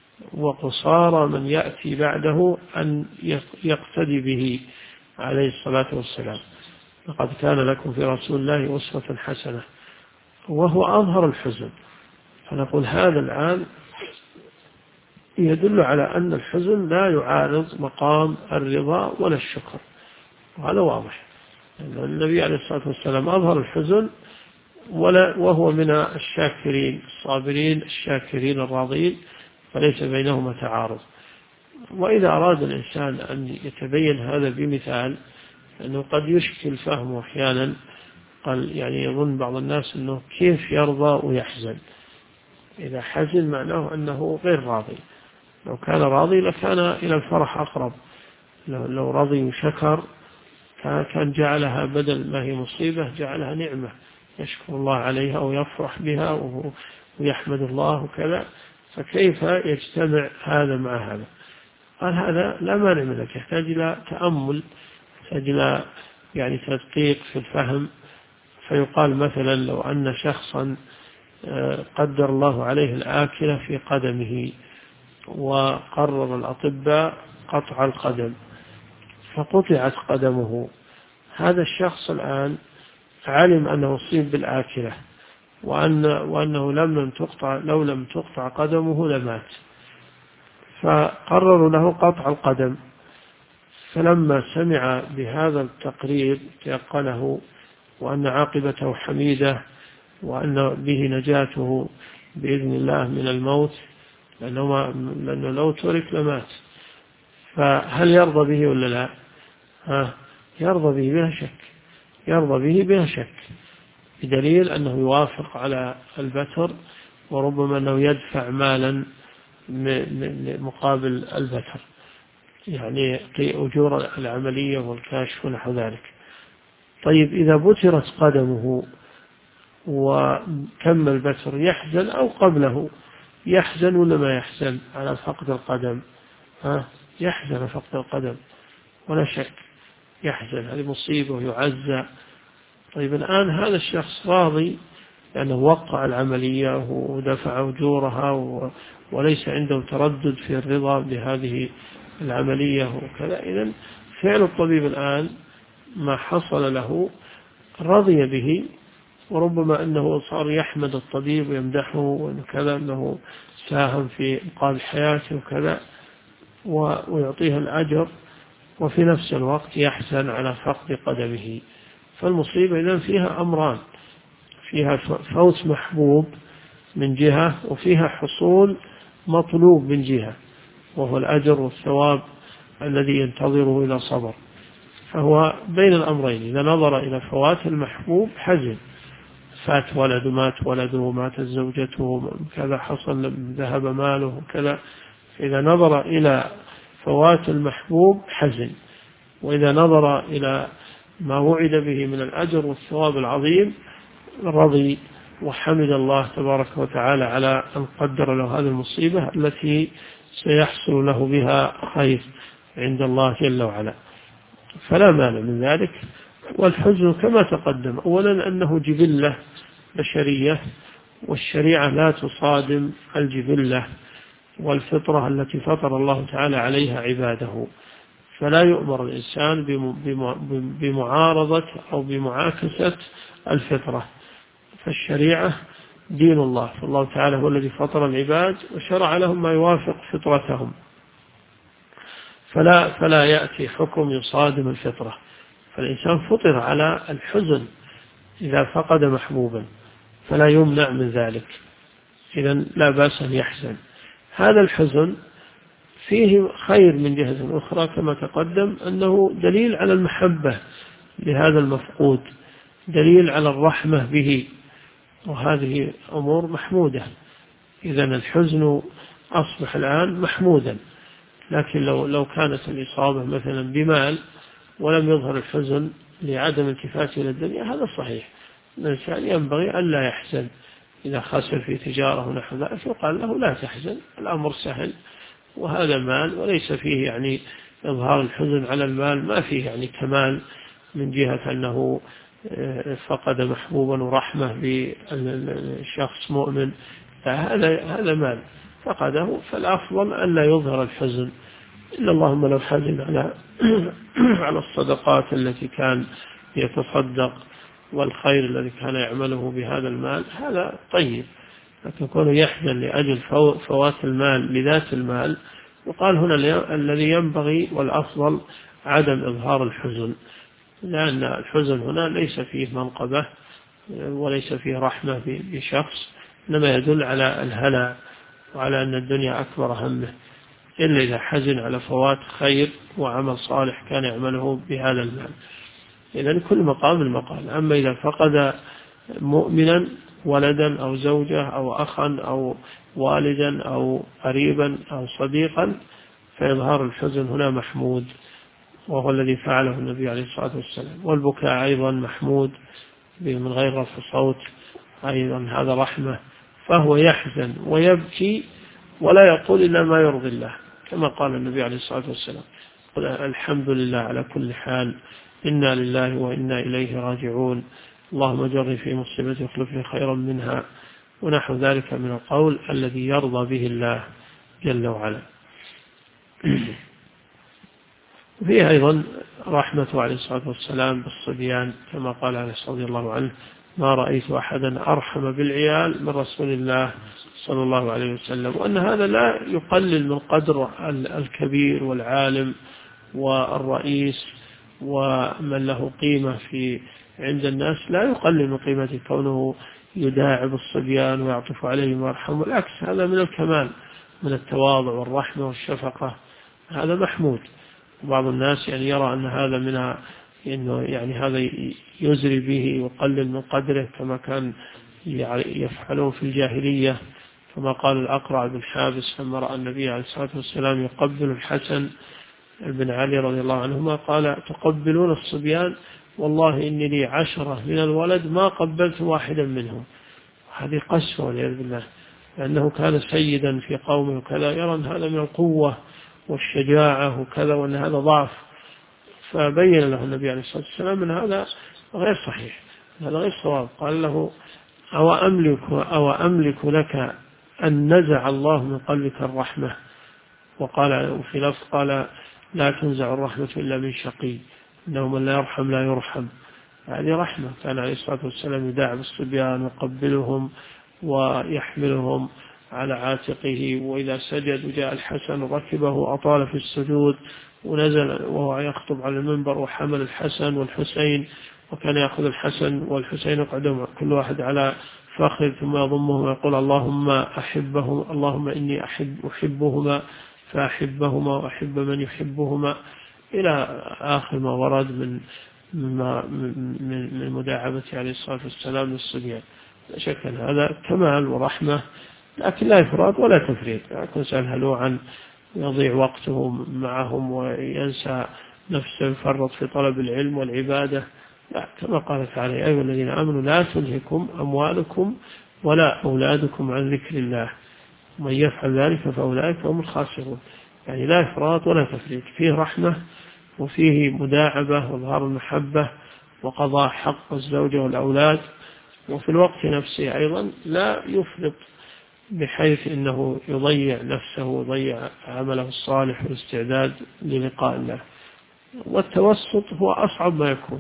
وقصار من يأتي بعده أن يقتدي به عليه الصلاة والسلام. لقد كان لكم في رسول الله أسوة حسنة، وهو أظهر الحزن. فنقول هذا الآن يدل على أن الحزن لا يعارض مقام الرضا ولا الشكر، وهذا واضح. النبي عليه الصلاة والسلام أظهر الحزن وهو من الشاكرين الصابرين الشاكرين الراضين، فليس بينهما تعارض. وإذا أراد الإنسان أن يتبين هذا بمثال، أنه قد يشكل فهمه أحيانا، قال يعني يظن بعض الناس أنه كيف يرضى ويحزن؟ إذا حزن معناه أنه غير راضي، لو كان راضي لكان إلى الفرح أقرب. لو رضي وشكر كان جعلها بدل ما هي مصيبة جعلها نعمة يشكر الله عليها ويفرح بها ويحمد الله وكذا. فكيف يجتمع هذا مع هذا؟ قال هذا لا مانع منك، يحتاج إلى تأمل، يحتاج إلى يعني تدقيق في الفهم. فيقال مثلا لو أن شخصا قدر الله عليه الآكلة في قدمه، وقرر الأطباء قطع القدم، فقطعت قدمه، هذا الشخص الآن علم أنه أصيب بالآكلة، وأنه لو لم تقطع قدمه لمات، فقرروا له قطع القدم. فلما سمع بهذا التقرير تيقنه وأن عاقبته حميدة، وأن به نجاته بإذن الله من الموت، لأنه لو ترك لمات. فهل يرضى به ولا لا؟ يرضى به بلا شك، يرضى به بلا شك، بدليل أنه يوافق على البتر، وربما أنه يدفع مالا مقابل البتر، يعني أجور العملية والكاشف ونحو ذلك. طيب إذا بترت قدمه وتم البتر يحزن أو قبله؟ يحزن ولا ما يحزن على فقد القدم؟ يحزن فقد القدم ولا شك، يحزن، هذه مصيبة ويعزى. طيب الآن هذا الشخص راضي لأنه وقع العملية ودفع أجورها وليس عنده تردد في الرضا بهذه العملية وكذا. إذن فعل الطبيب الآن ما حصل له رضي به، وربما أنه صار يحمد الطبيب ويمدحه وكذا أنه ساهم في إنقاذ حياته وكذا، ويعطيه الأجر، وفي نفس الوقت يحزن على فقد قدمه. فالمصيبة إذن فيها أمران، فيها فوت محبوب من جهة، وفيها حصول مطلوب من جهة، وهو الأجر والثواب الذي ينتظره إلى صبر. فهو بين الأمرين. إذا نظر إلى فوات المحبوب حزن، فات ولده، مات ولده، ماتت زوجته، كذا حصل، ذهب ماله كذا. إذا نظر إلى فوات المحبوب حزن، وإذا نظر إلى ما وعد به من الأجر والثواب العظيم رضي وحمد الله تبارك وتعالى على أن قدر له هذه المصيبة التي سيحصل له بها خير عند الله جل وعلا، فلا مانع من ذلك. والحزن كما تقدم أولا أنه جبلة بشرية، والشريعة لا تصادم الجبلة والفطرة التي فطر الله تعالى عليها عباده، فلا يؤمر الإنسان بمعارضة أو بمعاكسة الفطرة. فالشريعة دين الله، فالله تعالى هو الذي فطر العباد وشرع لهم ما يوافق فطرتهم، فلا يأتي حكم يصادم الفطرة. فالإنسان فطر على الحزن إذا فقد محبوبا، فلا يمنع من ذلك، إذا لا بأس أن يحزن. هذا الحزن فيه خير من جهة أخرى كما تقدم، أنه دليل على المحبة لهذا المفقود، دليل على الرحمة به، وهذه أمور محمودة. إذا الحزن أصبح الآن محمودا. لكن لو كانت الإصابة مثلا بمال ولم يظهر الحزن لعدم التفاته إلى الدنيا، هذا صحيح. الإنسان ينبغي أن لا يحزن إذا خسر في تجارة ونحو ذلك، يقال له لا تحزن، الأمر سهل، وهذا مال وليس فيه يعني إظهار الحزن على المال، ما فيه يعني كمال من جهة أنه فقد محبوبا ورحمة بالشخص مؤمن، هذا مال فقده، فالأفضل أن لا يظهر الحزن، إلا اللهم لو حزن على الصدقات التي كان يتصدق والخير الذي كان يعمله بهذا المال، هذا طيب. لكن كونه يحزن لأجل فوات المال لذات المال، يقال هنا الذي ينبغي والأفضل عدم إظهار الحزن، لأن الحزن هنا ليس فيه منقبة وليس فيه رحمة بشخص، إنما يدل على الهلع وعلى أن الدنيا أكبر همه، إلا إذا حزن على فوات خير وعمل صالح كان يعمله بهذا المال. إذن كل مقام المقال. أما إذا فقد مؤمنا ولدا أو زوجة أو أخا أو والدا أو قريبا أو صديقا، فإظهار الحزن هنا محمود، وهو الذي فعله النبي عليه الصلاة والسلام. والبكاء أيضا محمود من غير رفع صوت، أيضا هذا رحمة، فهو يحزن ويبكي ولا يقول إلا ما يرضي الله، كما قال النبي عليه الصلاة والسلام: قل الحمد لله على كل حال، إنا لله وإنا إليه راجعون، اللهم اجرني في مصيبتي واخلف لي خيرا منها، ونحو ذلك من القول الذي يرضى به الله جل وعلا. وفيه أيضا رحمة عليه الصلاة والسلام بالصبيان، كما قال أنس رضي الله عنه: ما رأيت أحدا أرحم بالعيال من رسول الله صلى الله عليه وسلم. وأن هذا لا يقلل من قدر الكبير والعالم والرئيس ومن له قيمة عند الناس، لا يقلل من قيمته كونه يداعب الصبيان ويعطف عليهم ويرحمهم، بالعكس هذا من الكمال، من التواضع والرحمة والشفقة، هذا محمود. بعض الناس يعني يرى أن هذا منها إنه يعني هذا يزري به ويقلل من قدره، كما كان يفعلون في الجاهلية، كما قال الأقرع بن حابس لما رأى النبي عليه الصلاة والسلام يقبل الحسن بن علي رضي الله عنهما، قال: تقبلون الصبيان؟ والله إني لي 10 من الولد ما قبلت واحدا منهم. هذه قسوة والعياذ بالله، لأنه كان سيدا في قومه وكذا، يرى أن هذا من القوة والشجاعة وكذا، وأن هذا ضعف، فبين له النبي عليه الصلاة والسلام أن هذا غير صحيح، هذا غير صواب. قال له: أو أملك لك أن نزع الله من قلبك الرحمة؟ وقال وفي لفظ قال: لا تنزع الرحمة إلا من شقي، إنه من لا يرحم لا يرحم. هذه رحمة. كان عليه الصلاة والسلام يداعب الصبيان ويقبلهم ويحملهم على عاتقه، وإذا سجد وجاء الحسن ركبه أطال في السجود، ونزل وهو يخطب على المنبر وحمل الحسن والحسين، وكان يأخذ الحسن والحسين يقعدهم كل واحد على فخذ ثم يضمهم ويقول: اللهم أحبهم، اللهم إني أحبهما فأحبهما وأحب من يحبهما. إلى آخر ما ورد من مداعبة عليه الصلاة والسلام للصبيان. لا شك أن هذا كمال ورحمة، لكن لا إفراط ولا تفريط. يكون هلوعا يضيع وقته معهم وينسى نفسه، يفرط في طلب العلم والعبادة. لا، كما قال تعالى: يا أيها الذين آمنوا لا تلهكم أموالكم ولا أولادكم عن ذكر الله ومن يفعل ذلك فأولئك هم الخاسرون. يعني لا إفراط ولا تفريط، فيه رحمة وفيه مداعبة وإظهار المحبة وقضاء حق الزوجة والأولاد، وفي الوقت نفسه أيضا لا يفرط بحيث أنه يضيع نفسه ويضيع عمله الصالح والاستعداد للقاء الله. والتوسط هو أصعب ما يكون،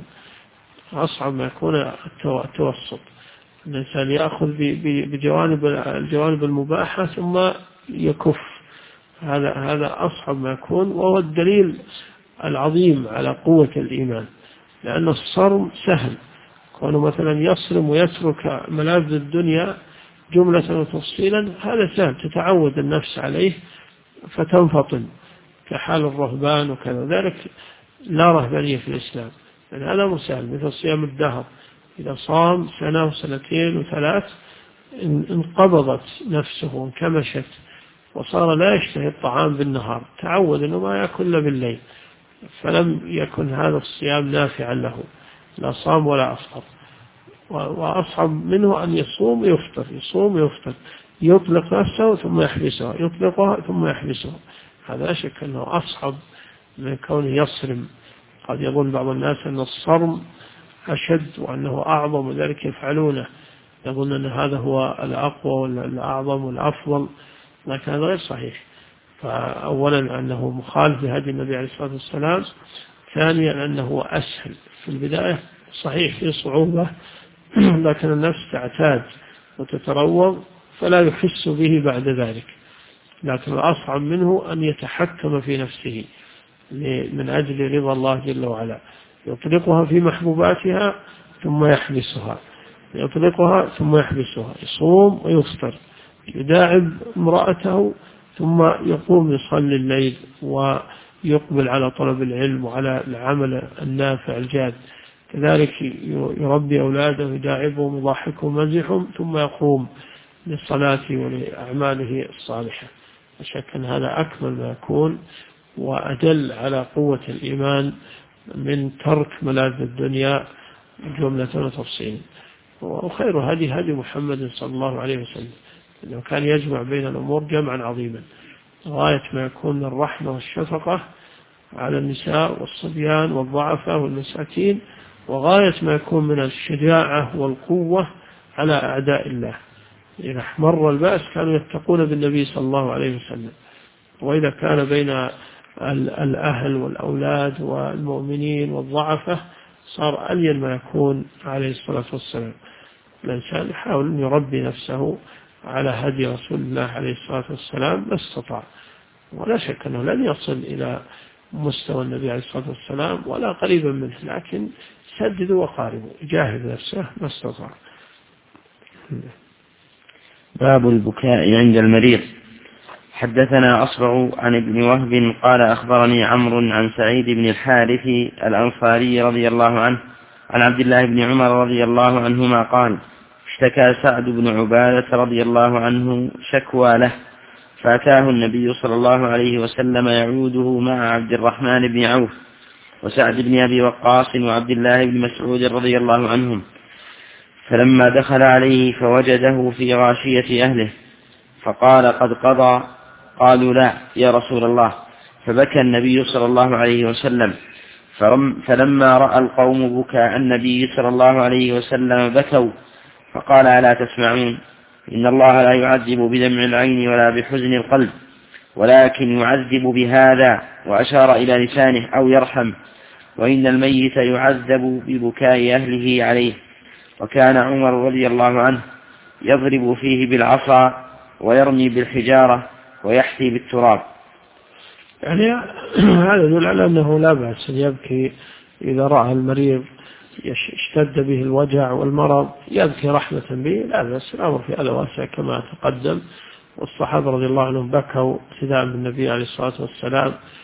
التوسط. الإنسان يأخذ الجوانب المباحة ثم يكف، هذا أصعب ما يكون، وهو الدليل العظيم على قوة الإيمان. لأن الصرم سهل، كونه مثلا يصرم ويترك ملاذ الدنيا جملة وتفصيلا، هذا سهل، تتعود النفس عليه فتنفطن كحال الرهبان وكذا. ذلك لا رهبانية في الإسلام، يعني هذا مسهل، مثل صيام الدهر، إذا صام سنة وسنتين وثلاث انقبضت نفسه وانكمشت وصار لا يشتهي الطعام بالنهار، تعود أنه ما يأكل إلا بالليل، فلم يكن هذا الصيام نافعا له، لا صام ولا أفطر. وأصعب منه أن يصوم ويفطر، يطلق نفسه ثم يحبسها، يطلقها ثم يحبسها. هذا لا شك أنه أصعب من كونه يصرم. قد يظن بعض الناس أن الصرم أشد وأنه أعظم وذلك يفعلونه، يظن أن هذا هو الأقوى والأعظم والأفضل، لكن هذا غير صحيح. فأولا أنه مخالف لهدي النبي عليه الصلاة والسلام، ثانيا أنه أسهل في البداية، صحيح في صعوبة لكن النفس تعتاد وتتروض فلا يحس به بعد ذلك. لكن الأصعب منه أن يتحكم في نفسه من أجل رضا الله جل وعلا، يطلقها في محبوباتها ثم يحبسها، يصوم ويفطر، يداعب امرأته ثم يقوم يصلي الليل ويقبل على طلب العلم وعلى العمل النافع الجاد. كذلك يربي أولاده، يداعبهم يضحكهم ويمزحهم ثم يقوم للصلاة ولأعماله الصالحة. أشك أن هذا أكمل ما يكون وأدل على قوة الإيمان من ترك ملاذ الدنيا جملة وتفصيل. وخير هدي محمد صلى الله عليه وسلم، أنه كان يجمع بين الأمور جمعا عظيما، غاية ما يكون من الرحمة والشفقة على النساء والصبيان والضعفاء والمساكين، وغاية ما يكون من الشجاعة والقوة على أعداء الله. إذا مر البأس كانوا يتقون بالنبي صلى الله عليه وسلم، وإذا كان بين الأهل والأولاد والمؤمنين والضعفة صار ألين ما يكون عليه الصلاة والسلام. الإنسان يحاول أن يربي نفسه على هدي رسول الله عليه الصلاة والسلام ما استطاع، ولا شك أنه لن يصل إلى مستوى النبي عليه الصلاة والسلام ولا قريبا منه، لكن سددوا وقاربوا، يجاهد نفسه ما استطاع. باب البكاء عند المريض. حدثنا أصبع عن ابن وهب قال أخبرني عمرو عن سعيد بن الحارث الأنصاري رضي الله عنه عن عبد الله بن عمر رضي الله عنهما قال: اشتكى سعد بن عبادة رضي الله عنه شكوى له، فأتاه النبي صلى الله عليه وسلم يعوده مع عبد الرحمن بن عوف وسعد بن أبي وقاص وعبد الله بن مسعود رضي الله عنهم، فلما دخل عليه فوجده في غاشية أهله فقال: قد قضى؟ قالوا: لا يا رسول الله. فبكى النبي صلى الله عليه وسلم، فلما رأى القوم بكاء النبي صلى الله عليه وسلم بكوا، فقال: ألا تسمعون؟ إن الله لا يعذب بدمع العين ولا بحزن القلب، ولكن يعذب بهذا، وأشار إلى لسانه، أو يرحم، وإن الميت يعذب ببكاء أهله عليه. وكان عمر رضي الله عنه يضرب فيه بالعصا ويرمي بالحجارة ويحثي بالتراب. يعني هذا يدل على أنه لا بأس يبكي إذا رأى المريض اشتد به الوجع والمرض، يبكي رحمة به، لا بأس، الأمر في هذا واسع كما تقدم. والصحابة رضي الله عنهم بكوا اقتداء بالنبي عليه الصلاة والسلام،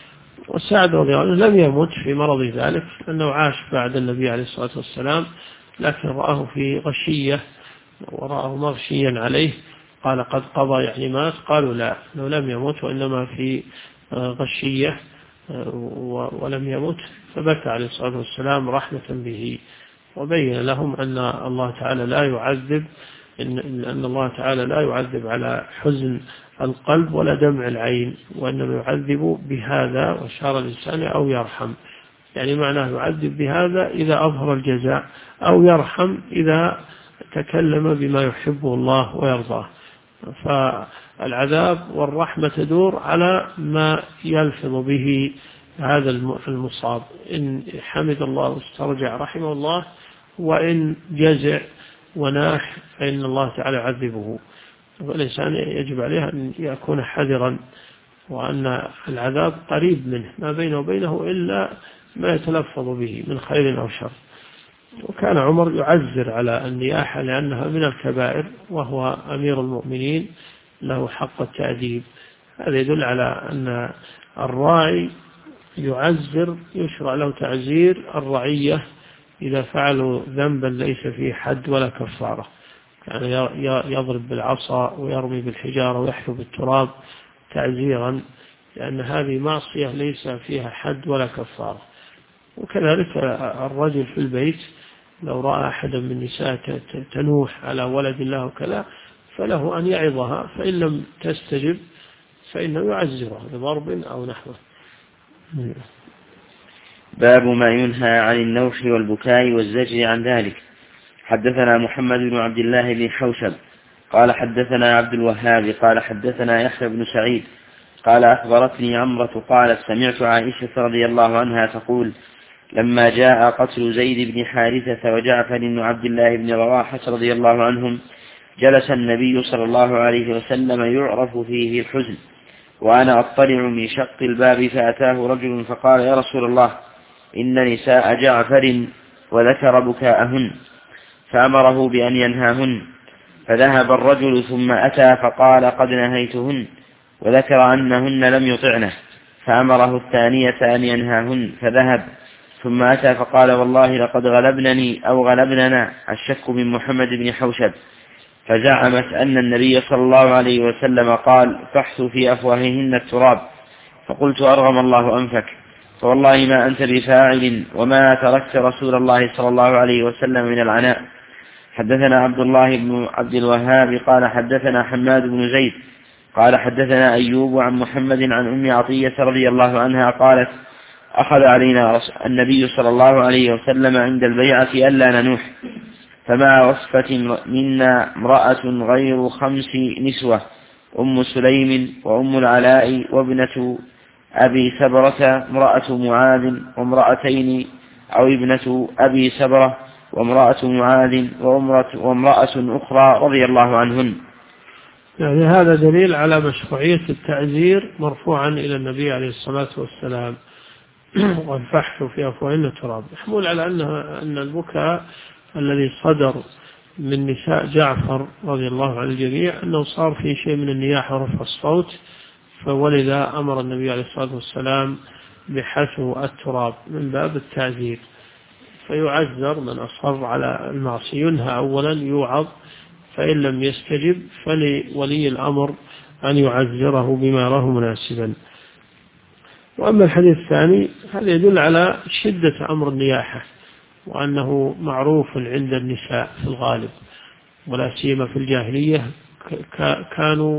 وسعد رضي الله عنه لم يمت في مرض ذلك، أنه عاش بعد النبي عليه الصلاة والسلام، لكن رآه في غشية ورآه مغشيا عليه، قال قد قضى يعني مات، قالوا لا، أنه لم يمت وإنما في غشية ولم يمت، فبكى عليه الصلاة والسلام رحمة به، وبين لهم أن الله تعالى لا يعذب، أن الله تعالى لا يعذب على حزن القلب ولا دمع العين، وإنما يعذب بهذا، وشار الإنسان أو يرحم، يعني معناه يعذب بهذا إذا أظهر الجزاء، أو يرحم إذا تكلم بما يحبه الله ويرضاه. فالعذاب والرحمة تدور على ما يلفظ به هذا المصاب، إن حمد الله واسترجع رحمه الله، وإن جزع وناح فإن الله تعالى يعذبه. والإنسان يجب عليه أن يكون حذرا، وأن العذاب قريب منه، ما بينه وبينه إلا ما يتلفظ به من خير أو شر. وكان عمر يعزر على النياحة لأنها من الكبائر، وهو أمير المؤمنين له حق التأديب. هذا يدل على أن الراعي يعزر، يشرع له تعزير الرعية إذا فعلوا ذنبا ليس فيه حد ولا كفارة، يعني يضرب بالعصا ويرمي بالحجارة ويحثو بالتراب تعزيرا، لأن هذه معصية ليس فيها حد ولا كفارة. وكذلك الرجل في البيت لو رأى أحدا من النساء تنوح على ولد الله وكذا، فله أن يعظها، فإن لم تستجب فإنه يعزرها بضرب أو نحوه. باب ما ينهى عن النوح والبكاء والزجر عن ذلك. حدثنا محمد بن عبد الله بن حوشب قال حدثنا عبد الوهاب قال حدثنا يحيى بن سعيد قال أخبرتني عمرة قالت سمعت عائشة رضي الله عنها تقول لما جاء قتل زيد بن حارثة وجعفر بن عبد الله بن رواحة رضي الله عنهم جلس النبي صلى الله عليه وسلم يعرف فيه الحزن، وأنا أطلع من شق الباب، فأتاه رجل فقال يا رسول الله إن نساء جعفر وذكر بكاءهن، فأمره بأن ينهاهن، فذهب الرجل ثم أتى فقال قد نهيتهن، وذكر أنهن لم يطعنه، فأمره الثانية أن ينهاهن، فذهب ثم أتى فقال والله لقد غلبنني أو غلبننا الشك من محمد بن حوشب، فزعمت أن النبي صلى الله عليه وسلم قال فاحثوا في أفواههن التراب، فقلت أرغم الله أنفك، فوالله ما أنت بفاعل وما تركت رسول الله صلى الله عليه وسلم من العناء. حدثنا عبد الله بن عبد الوهاب قال حدثنا حماد بن زيد قال حدثنا أيوب عن محمد عن أم عطية رضي الله عنها قالت أخذ علينا النبي صلى الله عليه وسلم عند البيعة ألا ننوح، فما وصفة منا امرأة غير 5 نسوة، أم سليم وأم العلاء وابنة أبي سبرة امرأة معاذ وامرأتين، أو ابنة أبي سبرة وامرأة معاذ وامرأة أخرى رضي الله عنهن. يعني هذا دليل على مشروعية التعزير مرفوعا إلى النبي عليه الصلاة والسلام، والفحث في أفواههن التراب، يحمل على أن البكاء الذي صدر من نساء جعفر رضي الله عن الجميع أنه صار في شيء من النياحة ورفع الصوت، فولذا أمر النبي عليه الصلاة والسلام بحثو التراب من باب التعزير، فيعذر من أصر على المعصية، ينهى أولا يوعظ، فإن لم يستجب فلولي الأمر أن يعذره بما يراه مناسبا. وأما الحديث الثاني هذا يدل على شدة أمر النياحة، وأنه معروف عند النساء في الغالب، ولا سيما في الجاهلية كانوا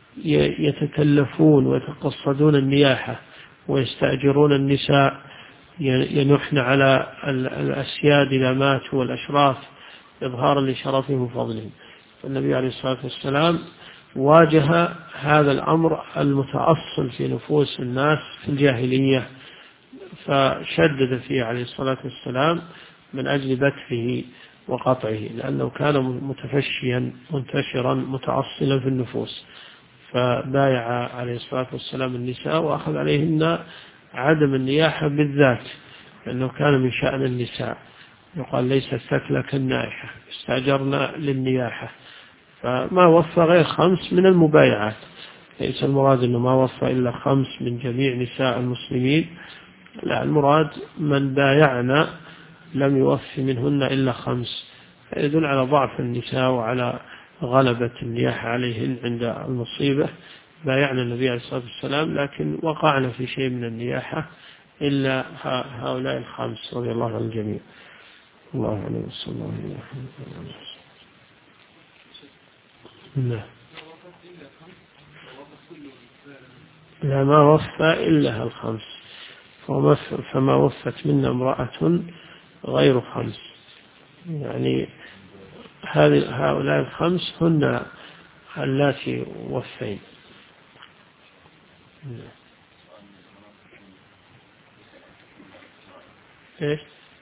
يتكلفون ويتقصدون النياحة ويستأجرون النساء ينحن على الأسياد إذا ماتوا والأشراف إظهارا لشرفهم وفضلهم. النبي عليه الصلاة والسلام واجه هذا الأمر المتأصل في نفوس الناس في الجاهلية، فشدد فيه عليه الصلاة والسلام من أجل بثه وقطعه، لأنه كان متفشيا منتشرا متأصلا في النفوس، فبايع عليه الصلاة والسلام النساء وأخذ عليهن عدم النياحة بالذات، لأنه كان من شأن النساء، يقال ليس الثكلة كالنائحة، استأجرنا للنياحة، فما وفى غير 5 من المبايعات، ليس المراد أنه ما وفى إلا 5 من جميع نساء المسلمين، لا، المراد من بايعنا لم يوفي منهن إلا 5، يدل على ضعف النساء وعلى غلبة النياحة عليهن عند المصيبة. بايعنا النبي عليه الصلاة والسلام لكن وقعنا في شيء من النياحة إلا هؤلاء 5 رضي الله عن الجميع. الله عليه وسلم. لا، ما وفى إلا 5، فما وفت منا امرأة غير 5، يعني هؤلاء 5 هن اللاتي وفين. إيش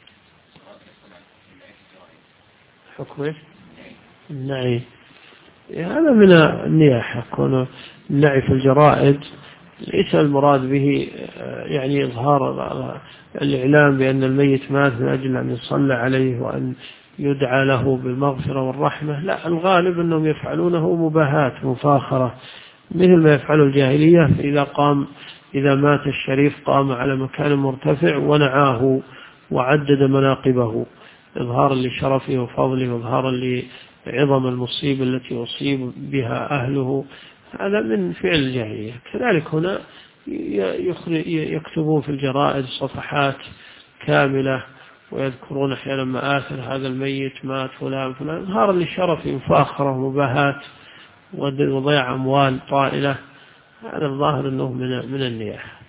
حكمه؟ النعي هذا من النياحة، كون النعي في الجرائد ليس المراد به يعني إظهار الإعلام بأن الميت مات من أجل أن يصلى عليه وأن يدعى له بالمغفرة والرحمة، لا، الغالب أنهم يفعلونه مباهات مفاخرة، مثل ما يفعل الجاهلية. إذا مات الشريف قام على مكان مرتفع ونعاه وعدد مناقبه إظهارا لشرفه وفضله وإظهارا لعظم المصيبة التي أصيب بها أهله، هذا من فعل الجاهلية. كذلك هنا يكتبون في الجرائد صفحات كاملة ويذكرون أحيانا مآثر هذا الميت مات فلان فلان، إظهارا لشرفه وفاخرة ومباهات وضيع أموال طائلة، هذا الظاهر أنه من النياحة.